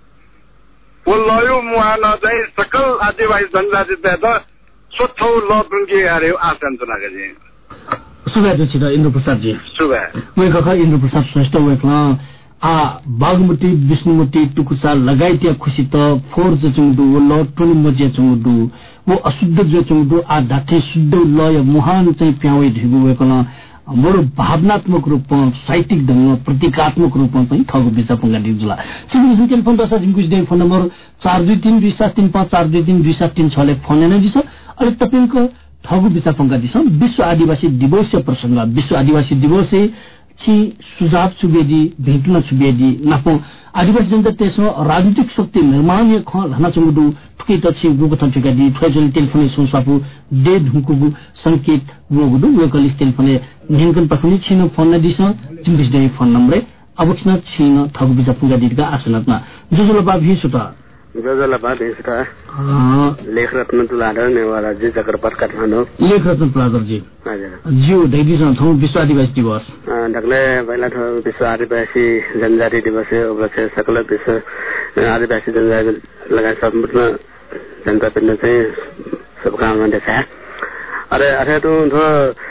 वो लयो मुहान चाहिँ सकल आदिवासी जनजाति त स्वच्छौ ल पुंगी आरे आसन्त लागेजे सुगा छिटो इन्द्र प्रसाद जी सुगा वे कखा इन्द्र प्रसाद श्रेष्ठ वेकला आ बागमती विष्णुमती टुकुसा लगाइत्या खुशी त फोर ज चुङदु वो ल टुन मजे चुङदु वो अशुद्ध ज चुङदु आ डाठे शुद्ध लय मुहान चाहिँ प्याउै धिगु वेकला बडो भावनात्मक रूपमा साहित्यिक ढंगमा प्रतीकात्मक रूपमा चाहिँ थगु बिचा पंगा दिजुला सिंगल टेलिफोन दशा जिमकुज दे फोन नम्बर चार दुई तीन दुई सात तीन पाँच चार दुई तीन दुई सात तीन छ ले फोन नै दिस अनि तपाईको थगु बिचा पंगा दिस विश्व आदिवासी दिवस प्रसंग विश्व आदिवासी दिवस छि सुझाव सुबेदी भेटुन सुबेदी नापो आदिवासी जनता त्यसो राजनीतिक शक्ति निर्माण ख घना चुङदु ठुकै त छि गुगु थचका दि ठोजल टेलिफोन सोसापु दे धुकुगु संकेत वगुदु वेकल टेलिफोन नेनकन पखनि छिन फोन न दिस जिमकुज दे फोन नम्बर अबक्सना छिन थगु बिचा पंगा दिका आसनतमा जुजुलबा भिसुता जजलपा भिसुता लेखरत्न तुलाधर नेवाला जी चक्रपथ काठमाडौँ लेखरत्न तुलाधर जी हजुर जिउ दैदिसन थौ विश्व आदिवासी दिवस ढकले पहिला थौ विश्व आदिवासी जनजाति दिवस उपलक्ष्य सकल विश्व आदिवासी जनजाति लगायत सम्पूर्ण जनता पिण्ड चाहिँ शुभकामना देखाए अरे अरे तो थो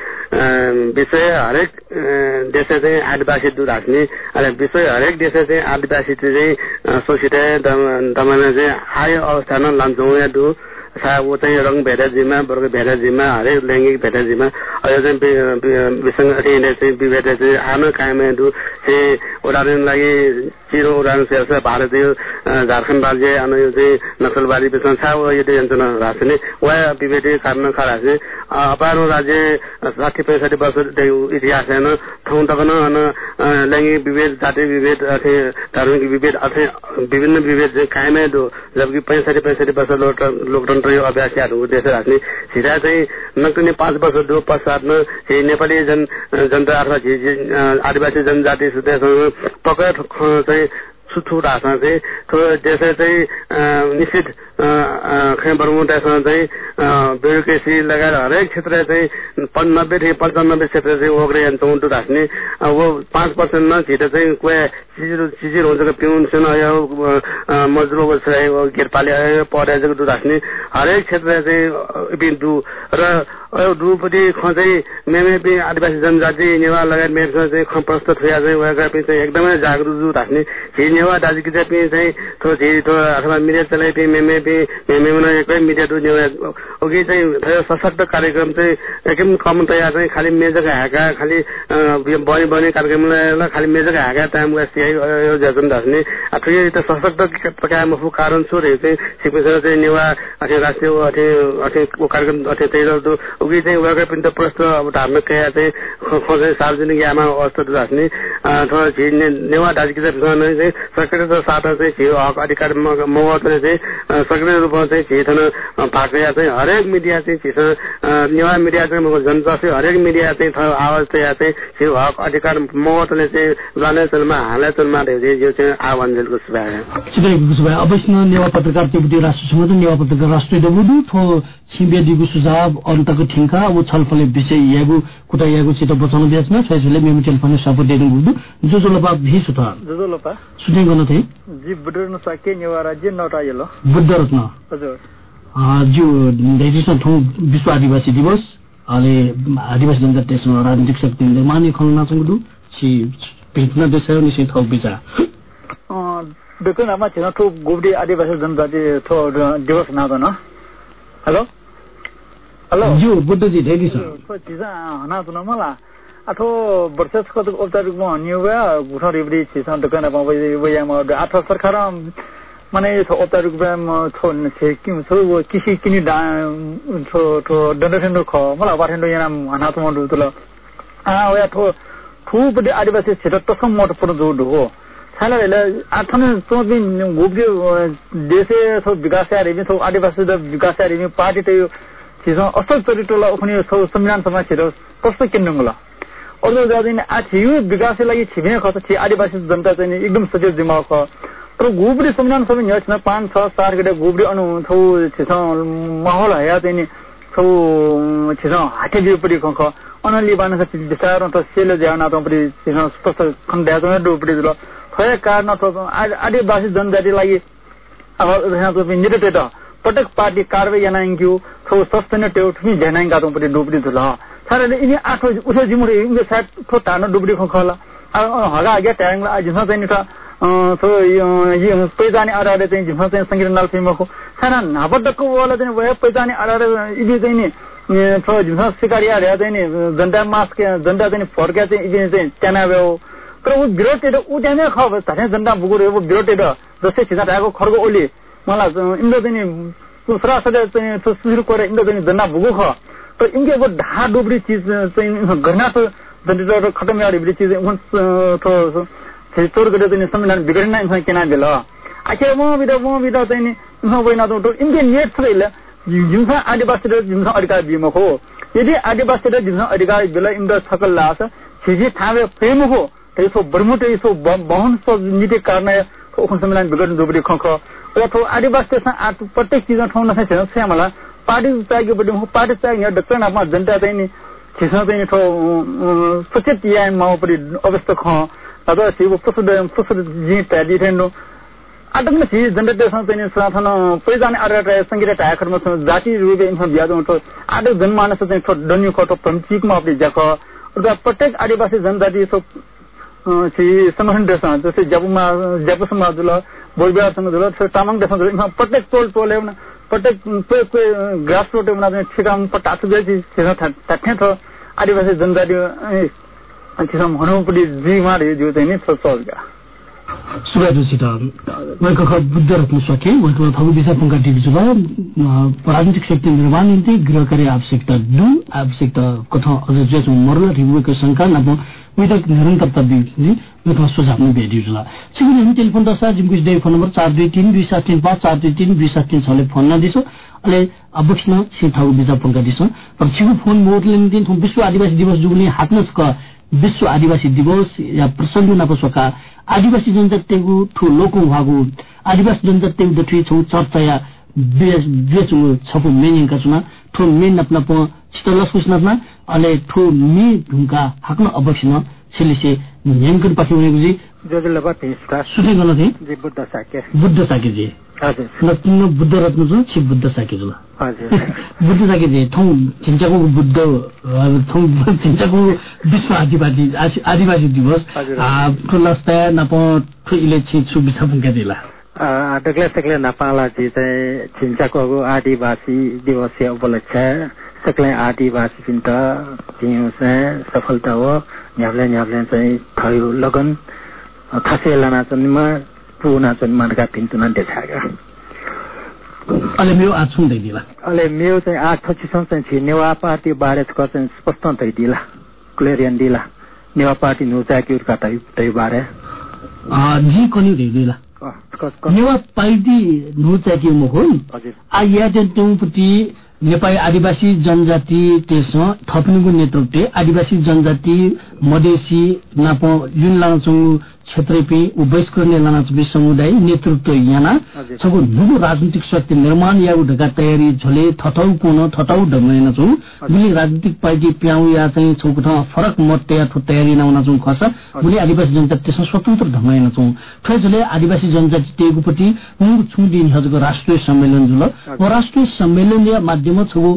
विषय हरेक देश चाहिँ आदिवासी दूर राख्ने अनि विषय हरेक देश चाहिँ आदिवासी चाहिँ शोषित दमन चाहिँ आयो अवस्थामा लान्छौँ या दु सा वो चाहिँ रङ भेदाजीमा वर्ग भेदाजीमा हरेक लैंगिक भेदाजीमा अझ चाहिँ विसङ्गति चाहिँ विभेद चाहिँ आनो कायम दु चाहिँ उदाहरण लागि चिरो उदाहरण से भारतीय झारखण्ड राज्य अनि यो चाहिँ नक्सलवादी विषय छ यो यन्त्रणा राख्ने वा विभेद कारण खडा छ अपारो राज्य साठी पैँसठी वर्ष इतिहास छैन ठाउँ तकन लैंगिक विभेद जातीय विभेद अथे धार्मिक विभेद अथे विभिन्न विभेद चाहिँ कायमै दो जबकि पैँसठी पैँसठी वर्ष लोकतन्त्र यो अभ्यासीहरू देश राख्ने सिधा चाहिँ नकुने पाँच वर्ष दो पश्चातमा नेपाली जन जनता अथवा आदिवासी जनजाति सुतेसँग पक्कै चाहिँ सुठो राख्न चाहिँ थोरै देश चाहिँ निश्चित खेबरमुटासँग चाहिँ ब्युरोक्रेसी लगाएर हरेक क्षेत्र चाहिँ नब्बेदेखि पन्चानब्बे क्षेत्र चाहिँ ओग्रे चौटो राख्ने वो पाँच पर्सेन्टमा छिटो चाहिँ कोही चिजिरो चिजिर हुन्छ पिउन सुन आयो मजदुर आयो गेटपाले आयो पढाएको दु राख्ने हरेक क्षेत्र चाहिँ बिन्दु र दुपट्टि ख चाहिँ मेमे आदिवासी जनजाति नेवा लगायत मेरसँग चाहिँ ख प्रस्तुत हुँदा चाहिँ उहाँका चाहिँ एकदमै जागरुक राख्ने नेवा दाजुकी चाहिँ चाहिँ थोरै धेरै थोरै अथवा मिडिया चलाइ पनि मेमे पनि मेमेमा एकै मिडिया दु नेवा अघि चाहिँ थोरै सशक्त कार्यक्रम चाहिँ एकदम कम तयार चाहिँ खालि मेजका हाका खालि बनी बनी कार्यक्रमलाई खालि मेजका हाका ताम सिआई यो जजन राख्ने थोरै त सशक्त प्रकारको कारण छोरे चाहिँ सिपेसर चाहिँ नेवा अथे राष्ट्रिय अथे अथे कार्यक्रम अथे त्यही उगी चाहिँ उहाँकै पनि त प्रश्न अब धार्मिक कया चाहिँ खोजेर सार्वजनिक यामा अवस्था राख्ने थोरै नेवा दाजुकी चाहिँ सक्रिय साथ चाहिँ छियो हक अधिकार मगतले चाहिँ सक्रिय रूपमा चाहिँ छिथन भागया चाहिँ हरेक मिडिया चाहिँ छिस नेवा मिडिया चाहिँ म जनता चाहिँ हरेक मिडिया चाहिँ आवाज चाहिँ चाहिँ छियो हक अधिकार मगतले चाहिँ लाने चलमा हाले चलमा यो चाहिँ आह्वान जेलको सुभाय सिधै सुभाय अवश्य नेवा पत्रकार त्यो राष्ट्र समिति नेवा पत्रकार राष्ट्रिय दबुदु थो छिबेदिगु सुझाव अन्तको ठिंका वो छलफल विषय यागु कुटा यागु चित बचाउन बेच्न छैसले मेमो टेलिफोन सपोर्ट दिनु गुदु जो जो लपा भिस उता जो जो लपा सुटिङ गर्न थे जी बुद्धरत्न सके नेवा राज्य नटा यलो बुद्धरत्न हजुर अ जो रेजिस्ट्रेसन थौ विश्व आदिवासी दिवस अहिले आदिवासी जनता त्यसमा राजनीतिक शक्ति निर्माण खलना संगु छि भेट्न देशयो निसे थौ बिचा अ देखो नामा छिन थौ गोबडी आदिवासी जनजाति थौ दिवस नागन हेलो हेलो जो बुद्धजी धेरै छ चिजा हना सुन मलाई आठो वर्ष को औपचारिक म न्यू वे गुठा रिब्री छिसा दकन अब वया म आठो सरकार माने थो औपचारिक वे म थोन छे कि छो किसी किनी डा थो थो दन्दथेन ख मलाई बाथेन याना हना त म दुतल आ वया थो खूब आदिवासी क्षेत्र तसम मोट पर जो हो सालाले आठने तो भी गुब्रे देशे थो विकास यारी थो आदिवासी द विकास यारी पार्टी त छिसा असल चरित्रलाई उखने संविधान सभा क्षेत्र कस्तो किन्नुला अरू जादिन आथियो विकासको लागि छिने खर्च छि आदिवासी जनता चाहिँ एकदम सचेत दिमाग छ तर गुब्री संविधान सभा न्यासमा पाँच छ चार गते गुब्री अनु थौ छिसा माहौल हया चाहिँ थौ छिसा हाटे दिपरि खख अनलि बान छ विचार त सेले ज्याना त परि छिसा स्पष्ट खण्डा त डोपरि ल खय कारण त आदिवासी जनजाति लागि अब यहाँ त निरतेट प्रत्येक पार्टी कारवाही यनाइन्क्यू थौ सस्टेन टेउठमी जनाइन्का त परि डोपरि ल सारे इनी आठो उठे जिमुरे इनले साथ थो तानो डुबडी खखला हगा आगे ट्याङला आज छ चाहिँ त तो यो पैजाने आधारले चाहिँ जिम्मा चाहिँ संगीत नाल फिल्मको साना नापटको वाला चाहिँ वय पैजाने आधार इदि चाहिँ नि थो जिम्मा सिकारी आले चाहिँ नि जनता मास के जनता चाहिँ फर्के चाहिँ इदि चाहिँ त्यानाबे तर उ विरोध त उ त्यहाँ खब थाने जनता बुगुरे उ विरोध त जस्तै छिसा आएको खर्गो ओली मलाई इन्दो चाहिँ सुसरा सदे चाहिँ सुसुर करे इन्दो चाहिँ जनता बुगु ख तो इनके वो ढा डुबरी चीज घरना तो जनता खत्म यार डुबरी चीज उन तो हिस्टोर करे तो संविधान बिगड़ना इंसान केना दिला आखिर वो भी तो वो भी तो तेनी इंसान वही ना तो इनके नेट से ले जिनका आदिवासी रे जिनका अधिकार बीमा हो यदि आदिवासी रे जिनका अधिकार बिला इंदर सकल लास छिजी थावे प्रेम हो त्यसो बर्मुटे यसो बहुन सो नीति कारण तो संविधान बिगड़न डुबरी खख ओ तो आदिवासी से आठ प्रत्येक चीज ठाउँ नसे छ श्यामला पार्टी चाहिए बड़ी पार्टी चाहिए डॉक्टर नामा जनता चाहिए छिसा चाहिए तो सचेत या माओ परि अवस्था ख अदा सी वो प्रसुद प्रसुद जी तैदी थेनो आदम सी जनता देशमा चाहिए साथन पैजाने आरे संगीत टाखरमा जाति रुबे इन्फर्म यादो तो आदो जनमानस चाहिँ तो डन्यु खटो पंचीकमा अपने जक र प्रत्येक आदिवासी जनजाति सो सी संगठन देशमा जस्तै जबुमा जबु समाजला बोइबा समाजला तामाङ देशमा प्रत्येक टोल टोल एउटा प्रत्येक कोही ग्रास रोड उनीहरू ठिकाम पटास बेची ठ्याक्कै छ आदिवासी जनजाति ठिकाम हुनुपट्टि जीमा जो चाहिँ नि सोच्छ सुगाजुसित उहाँको ख बुद्ध रत्न सके उहाँको थगु विषय पंका टिभी जुल राजनीतिक शक्ति निर्माण निम्ति गृह कार्य आवश्यकता दु आवश्यकता कथा अझ जेस मरला रिमुको शंका नब विदक निरन्तरता दिने उहाँको सुझाव नै भेटियो जुल सिगुन हामी टेलिफोन दशा जिमकुस डे फोन नम्बर चार दुई तीन दुई सात तीन पाँच चार दुई तीन दुई सात तीन छ ले फोन न दिसो अले अबक्सन से थगु विषय पंका दिसो पर छिगु फोन मोडले दिन थु विश्व आदिवासी दिवस जुगुनी हाट्नस क विश्व आदिवासी दिवस या प्रसंग नपसका आदिवासी जनजातिको ठुलोको भागो आदिवासी जनजातिको दथि छौ चर्चा या बेच छपु मेनिङका छुना ठो मेन अपना प चितलस कुसनाथना अले ठो मी ढुंका हाक्न अवश्य छिलिसे न्याङ्कन पाखिउने गुजी जजलबा तेस्का सुने गन थे जी बुद्ध साके बुद्ध साके जी हजुर नतिन बुद्ध रत्न जुन छि बुद्ध साके जुल हजुर बुद्ध साके जी ठौ छिन्चाको बुद्ध ठौ छिन्चाको विश्व आदिवासी आदिवासी दिवस आ ठुलस्ता नप ठुइले छि छु बिछापुका दिला आ तकले तकले नपाला जी चाहिँ छिन्चाको आदिवासी दिवस उपलक्ष्य सकले आदिवासी चिन्ता तियो चाहिँ सफलता हो न्याले न्याले चाहिँ थयो लगन खासे लाना चनमा पुना चनमा का पिन्तुना देखागा अले मेयो आज सुन्दै दिला अले मेयो चाहिँ आठ पच्चीस चाहिँ छि नेवा पार्टी बारे चाहिँ स्पष्ट तै दिला क्लियरियन दिला नेवा पार्टी नुचा कि उका तै तै बारे आ जी कोनी दे दिला नेवा पार्टी नुचा कि म हो आ या जन्तु प्रति नेपाली आदिवासी जनजाति त्यसमा थप्नुको नेतृत्व आदिवासी जनजाति मधेसी नाप जुन लाङचुङ क्षेत्रपि उबैस्कर्ने लाङचुङ समुदाय नेतृत्व याना छगु नुगु राजनीतिक शक्ति निर्माण या ढका तयारी झले थथौ पुन थथौ डमेन छु बुली राजनीतिक पार्टी प्याउ या चाहिँ छौको ठाउँ फरक मत या ठो तयारी नहुन छु खस बुली आदिवासी जनजाति त्यसमा स्वतन्त्र धमेन छु ठजले आदिवासी जनजाति तेगुपट्टि नुगु छु दिन हजको राष्ट्रिय सम्मेलन जुल व राष्ट्रिय सम्मेलन या माध्यम छगु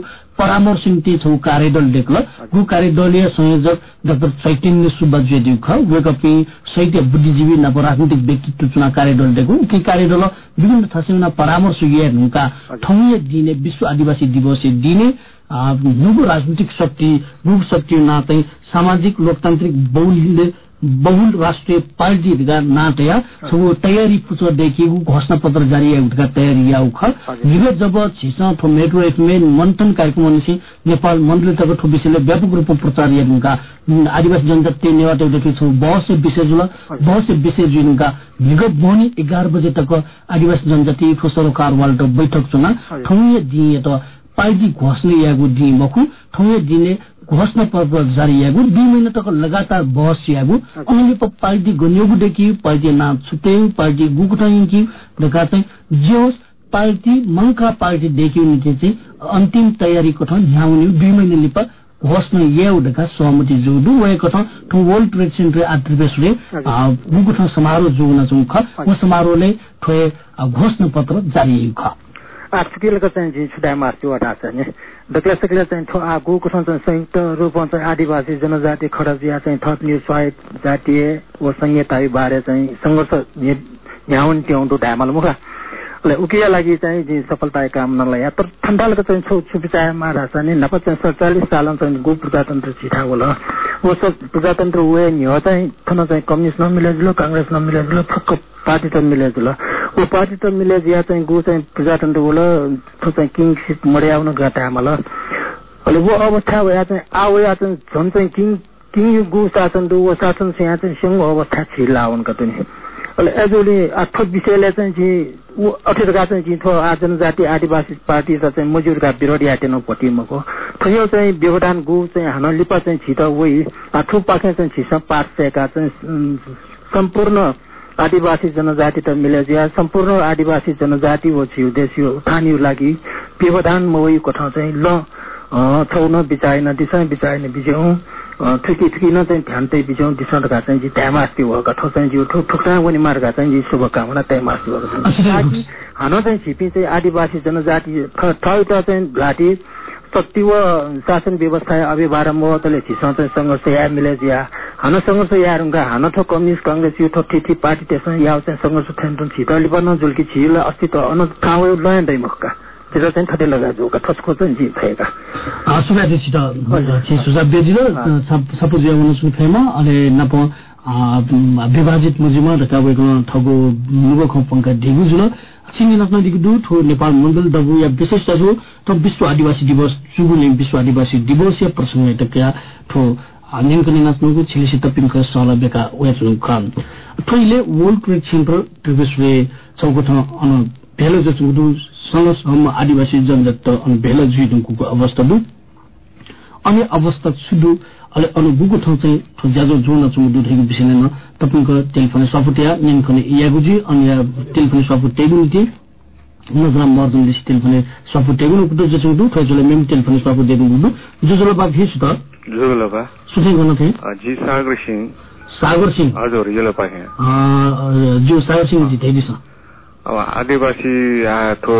परामर्श समिति छौ कार्यदल देखल गु कार्यदलीय संयोजक डाक्टर चैतन्य सुब्बा ज्योति ख वेकपि साहित्य बुद्धिजीवी नव राजनीतिक व्यक्तित्व चुनाव कार्यदल देखु कि कार्यदल विभिन्न थासेना परामर्श यका ठौय दिने विश्व आदिवासी दिवस दिने नुगु राजनीतिक शक्ति गु शक्ति नातै सामाजिक लोकतान्त्रिक बहुल बहुल राष्ट्रिय पार्टी का नाटया सब तयारी पुचो देखि घोषणा पत्र जारी उठका तयारी आउख निवे जब छिसा थो मेट्रो एफमेन मन्थन कार्यक्रम निसी नेपाल मन्त्री तक ठो विषयले व्यापक रूपमा प्रचार यका आदिवासी जनजाति नेवाटे देखि छ बहुत से विषय जुल बहुत से विषय जुनका निगत बोनी एघार बजे तक आदिवासी जनजाति ठो सरकार वाल्ट बैठक चुना ठौय दिए त पार्टी घोषणा यागु दि मखु ठौय दिने घोषणा पत्र जारी यागु दुई महिना तक लगातार बहस यागु अनि पार्टी गन्योगु देखि पार्टी ना छुटे पार्टी गुकुटाइन कि दका चाहिँ जोस पार्टी मंका पार्टी देखियो निते चाहिँ अन्तिम तयारी को ठन ह्याउनी दुई महिना लिप घोषणा याउ दका सहमति जुदु वय कथा ठो वर्ल्ड ट्रेड सेन्टर आत्रिपेसले गुकुटा समारोह जुना जुख व समारोहले ठोए घोषणा पत्र जारी ख आर्थिक चाहिँ छुट्याइ मार्छु वटा चाहिँ दक्ला सकले चाहिँ थो आगु को संयुक्त रूपमा चाहिँ आदिवासी जनजाति खडजिया चाहिँ थप निस्वायत जातीय व संहिताइ बारे चाहिँ संघर्ष न्याउन ट्याउँदो ढामल मुखा ले उकिया लागि चाहिँ जी सफलता कामनालाई तर ठण्डालको चाहिँ छु छुपिचामा रासा नि नप चाहिँ सडचालीस सालमा चाहिँ गु प्रजातन्त्र छिटा होला वो सब प्रजातन्त्र वे न्यो चाहिँ थन चाहिँ कम्युनिस्ट नमिले जुल कांग्रेस नमिले जुल फक पार्टी त मिले जुल वो पार्टी त मिले जिया चाहिँ गु चाहिँ प्रजातन्त्र होला थो चाहिँ किङ सिट मड्याउन गता मला अहिले वो अवस्था भया चाहिँ आवया चाहिँ झन् चाहिँ किङ किङ गु शासन दु वो शासन से यहाँ चाहिँ सँग अवस्था छिला उनका पनि अहिले एजोले अठो विषयले चाहिँ जी उ अठेका चाहिँ जी थो आ जनजाति आदिवासी पार्टी त चाहिँ मजुरका विरोधी आटेन पटिमको थयो चाहिँ व्यवधान गु चाहिँ हान लिपा चाहिँ छिट वही आठो पाखे चाहिँ छिस पार्सेका चाहिँ सम्पूर्ण आदिवासी जनजाति त मिले जिया सम्पूर्ण आदिवासी जनजाति वो छि उद्देश्य उठानिउ लागि व्यवधान मवई कोठा चाहिँ ल छौन बिचाइन दिशा बिचाइन बिजौ ठुकी ठुकी न चाहिँ ध्यानतै बिजौ दिशा चाहिँ जी त्यामास्ति हो कठो चाहिँ जी ठुक ठुक्टा पनि मार्गा चाहिँ जी शुभकामना त्यामास्ति हो ताकि हानो चाहिँ छिपी चाहिँ आदिवासी जनजाति ठौ त चाहिँ घाटी शक्ति व शासन व्यवस्था अभिभार मोतले छिसो चाहिँ संघर्ष या मिले जिया हानो संघर्ष यारुंगा हानो थो कम्युनिस्ट कांग्रेस यो थो टिटी पार्टी त्यसमा याउ चाहिँ संघर्ष थेन्टन छिटली बन्न जुल्की छिल अस्तित्व अन ठाउँ लयन्दै मक्का त्यसो चाहिँ थटे लगा जोका थसको चाहिँ जी भएका सुगादे छिट छि सुझाव दिदिलो सपोज यो उन सुफेमा अनि नप विभाजित मुजिमा दकाबेको ठगो मुगो खपंका ढिगु जुल छिनि नक्न दिगु दु ठो नेपाल मण्डल दबु या विशेष जो त विश्व आदिवासी दिवस जुगुले विश्व आदिवासी दिवस या प्रसंग टक्या ठो निनको निनात्मको छिलिसि तपिङक सहलबेका वेचुङ खान ठोइले वर्ल्ड ट्रेड सेन्टर ट्रिब्युसले चौको ठ अन भेलो जचुदु संगम आदिवासी जनजाति अन भेलो जुइदुको अवस्था दु अनि अवस्था सुदु अले अनुगुको ठाउँ चाहिँ ज्याजो जोड्न चुमुदु ठेगु विषयमा तपाईको टेलिफोन सपोर्टिया निनखने यागुजी अनि टेलिफोन सपोर्ट टेगुनिटी नजरा मर्जन टेलिफोन सपोर्ट टेगुनु कुदो जचुदु थजले मेम टेलिफोन सपोर्ट देगुदु जोजोला बा भिस त जोजोला बा सुथे गर्न थे जी सागर सिंह सागर सिंह हजुर योला पाए अ जो सागर सिंह जी थैदिस अब आदिवासी आ थो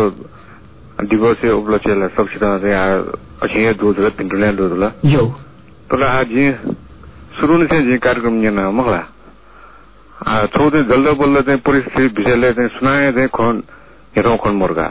दिवस उपलक्ष्यलाई सक्छिता चाहिँ अछिया दोजला पिन्टुला दोजला यो तर आज सुरु नै चाहिँ कार्यक्रम यहाँ मखला आ छोटे जल्द बल्ल चाहिँ परिस्थिति विषयले चाहिँ सुनाए चाहिँ खन हेरौँ खन मोर्गा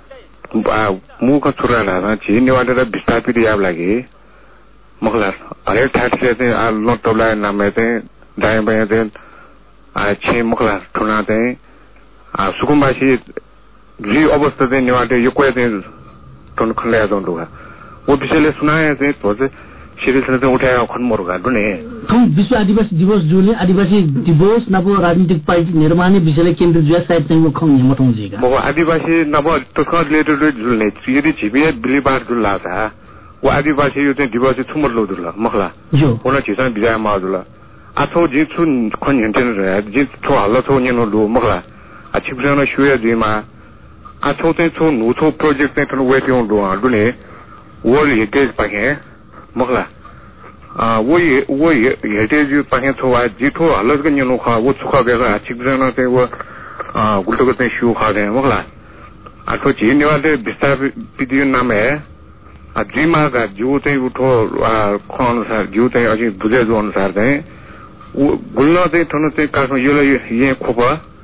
मुख छुराला चाहिँ नेवाटेर विस्थापित याब लागि मखला हरेक ठाट चाहिँ आ लो टोला नाममा चाहिँ दायाँ बायाँ चाहिँ आ छे मखला ठुना चाहिँ आ सुकुम्बासी जी अवस्था चाहिँ नेवाटे यो कोही चाहिँ टन खन्डया जाउँ लुगा वो विषयले सुनाए चाहिँ भोज सिरियसले चाहिँ उठाएको खन्मोर्गा डुने विश्व आदिवासी दिवस जुले आदिवासी दिवस नबो राजनीतिक पार्टी निर्माण विषयले केन्द्र जुया साइड चाहिँ वो खङ मताउँ जेगा मो आदिवासी नबो तस्का रिलेटेड जुल्ने यदि छिबे बिलिबार जुल्ला था वो आदिवासी यो चाहिँ दिवस छुमर लो दुला मखला यो ओना छिसा बिजा मा दुला आथो जी छु खन हेन्टेन रे जी थो हल्ला थो नेनो लो मखला आ छिबजना शुया दिमा आथो चाहिँ छो नु छो प्रोजेक्ट चाहिँ थन वेटिङ लो डुने वर्ल्ड हेरिटेज पाखे मखला आ वो ये वो हेरिटेज पाखे छो आ जिठो हलस के न्यनो खा वो छुखा बेगा छिबजना चाहिँ वो आ गुल्टो चाहिँ शु खा दे मखला आ तो जी नेवाले विस्तार पिदियो नाम है जिमाका जिउ चाहिँ उठो ख अनुसार जिउ चाहिँ अझै बुझे जो अनुसार चाहिँ गुल्न चाहिँ ठुलो चाहिँ काठमा यो यहाँ खोप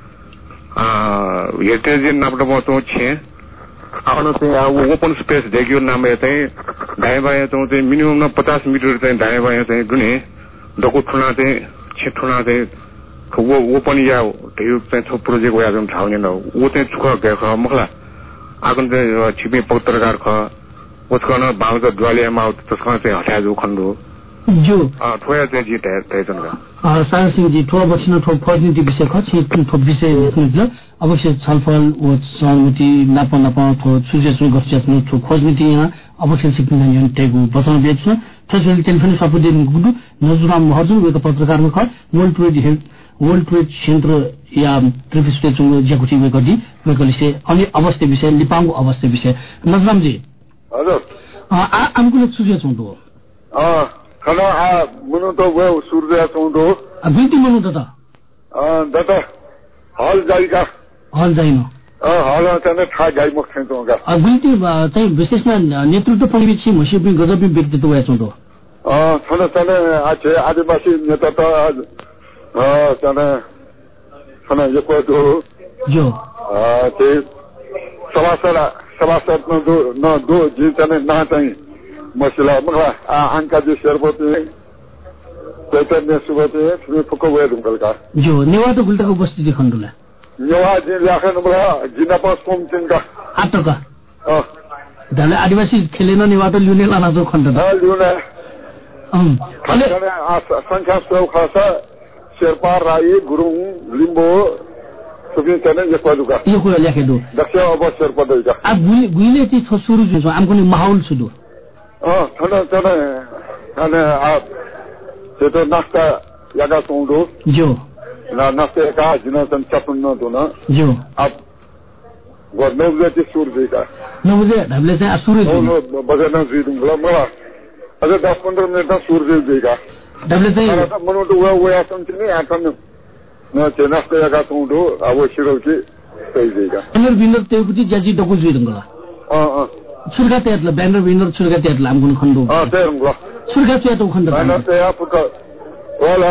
हेरिटेज नाप्टो तो छे आउनु चाहिँ ओपन स्पेस देखियो नामले चाहिँ दायाँ बायाँ चाहिँ मिनिमम न पचास मिटर चाहिँ दायाँ बायाँ चाहिँ जुन डको ठुना चाहिँ छेठुना चाहिँ वो ओपन या त्यो चाहिँ थो प्रोजेक्ट या जुन ठाउँ न वो चाहिँ छुक गएको मखला आगन चाहिँ छिपे पत्रकार ख उसको न बालको द्वालियामा त्यसको चाहिँ हटाजु खण्डो जो थोया चाहिँ जी तैजन का सारा सिंह जी थोड़ा बच्चों थोड़ा फौजनीति विषय ख छी थो विषय लेख्नु अवश्य छलफल व सहमति नापा नापा थो सुजेसन गर्छन् थो खोजनीति यहाँ अवश्य सिक्न जाने तेगु बचाउन बेच्छ त्यसले टेलिफोन सपोर्ट गुडु नजुराम महर्जन वेक पत्रकार ख World Trade World Trade Centre या त्रिपुष्टे चुंग ज्याकुटी वेकडी वेकलिसे अनि अवस्था विषय लिपाङको अवस्था विषय नजुराम जी हजुर आ आमको सुजे चुंडो अ खना आ मुनु तो वो सूर्य चुंडो अभिति मुनु त अ दत हल जाइका हल जाइन अ हल चाहिँ था गाई मुख छैनका अभिति चाहिँ विशेष नेतृत्व परिवेशी मसिबी गजबी व्यक्तित्व या चुंडो अ छन छन आछे आदिवासी नेता त अ छन छन यको जो जो अ ते सभासद सभासद न दो न दो जी चाहिँ ना चाहिँ मसला मखला आंका जी शेरपति चैतन्य सुबते श्री फुको वे दुंगलका जो नेवा तो गुल्टा को उपस्थिति खण्डुला नेवा जी लाखन बला जिना पास कोम चिंगा आटका अ दले आदिवासी खेलेन नेवा तो ल्युने लाना जो खण्ड अ ल्युने अम खले संख्या सौ खासा शेरपा राई गुरुङ लिम्बो सुबि चाहिँ यो पदुका यो को लेखे दो दक्ष अब शेरपा दैका आ गुइ गुइले ती छ सुरु जो आमको नि माहौल सुदु अ छन छन अनि आ त्यो नास्ता यागा सोंडो जो ना नास्ता का जिन सन चपुन न दोन जो अब वो नौ बजे चाहिँ सुरु दैका नौ बजे हामीले चाहिँ सुरु नौ बजे न जुइदुङ ल मलाई अझ दस पन्ध्र मिनेट सुरु दैका हामीले चाहिँ मनो तो वो वो आसन चाहिँ आसन न चाहिँ नास्ता यागा सोंडो अब शिरो चाहिँ त्यही दैका एनर बिनर तेउकुटी ज्याजी डको जुइदुङ ल अ अ सुरगा तेतला ब्यानर विनर सुरगा तेतला आमगुन खण्डो अ तेरङ ल सुरगा तेतो खण्ड ब्यानर ते आपको होला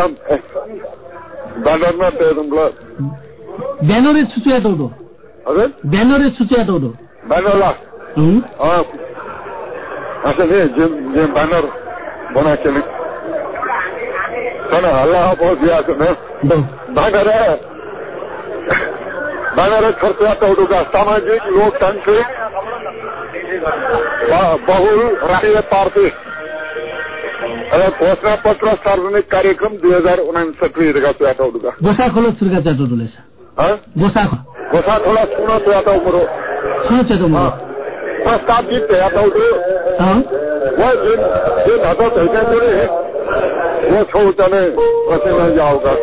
ब्यानर न तेरङ ल ब्यानर सुचुया दो हजुर ब्यानर सुचुया दो ब्यानर ल हम अ असले जे जे ब्यानर बना के छन हल्ला बहुत दिया छ न ब्यानर ब्यानर खर्च तौडुका सामाजिक लोकतान्त्रिक बहुल राष्ट्रिय पार्टी घोषणा पत्र सार्वजनिक कार्यक्रम दुई हजार उनासठी च्याटौडुका गोसा खोलो सुरगा च्याटौडुले छ गोसा गोसा खोला सुन च्याटौ मरो सुन च्याटौ मरो प्रस्तावित च्याटौडु वो जुन जुन हतो छैन जुन वो छौ चले कसैमा जाउका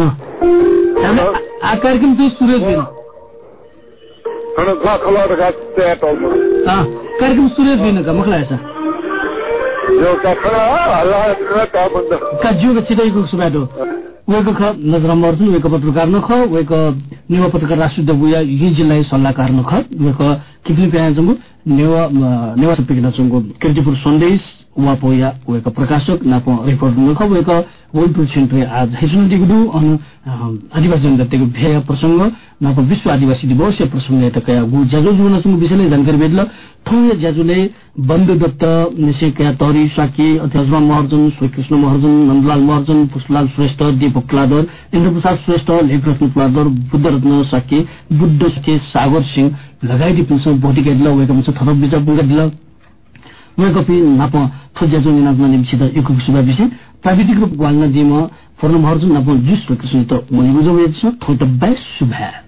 आ कार्यक्रम चाहिँ सुरज बिन अनि गोसा खोला रगा च्याटौ मरो कार्यक्रम सुरेश बिनका मखला ऐसा यो कखरा हल्ला का बन्द का जो के छिटैको सुबाटो वेको ख नजर मर्जन वेको पत्रकार न ख वेको नेवा पत्रकार राष्ट्रिय बुया यही जिल्ला सल्लाहकार न ख वेको किपिङ प्याजंगु नेवा नेवा सपिकना संगु किर्तिपुर सन्देश वापो या वेको प्रकाशक नापो रिपोर्ट न ख वेको वर्ल्ड सेन्टर आज हेसुन दिगु अन आदिवासी जनताको भेया प्रसंग नापो विश्व आदिवासी दिवस प्रसंग एतका गु ज्याजो जुनसँग विषयले जानकारी बेदल थौया ज्याजुले बन्द दत्त निसेका तरी साकी अध्यजमा महर्जन श्रीकृष्ण महर्जन नन्दलाल महर्जन पुष्पलाल श्रेष्ठ दीपक क्लादर इन्द्रप्रसाद श्रेष्ठ लेखरत्न क्लादर बुद्धरत्न साकी बुद्ध के सागर सिंह लगायत पिन्छ बोटिका दिला वेका पिन्छ थरप बिचा पुगा दिला वेका पि नाप थज्याजो निनाजन निमिसित एक सुबा विषय प्राविधिक रूप वालना दिमा फर्न महर्जन नाप जुस श्रीकृष्ण त मनि बुझाउ छ थोट बाइ सुभा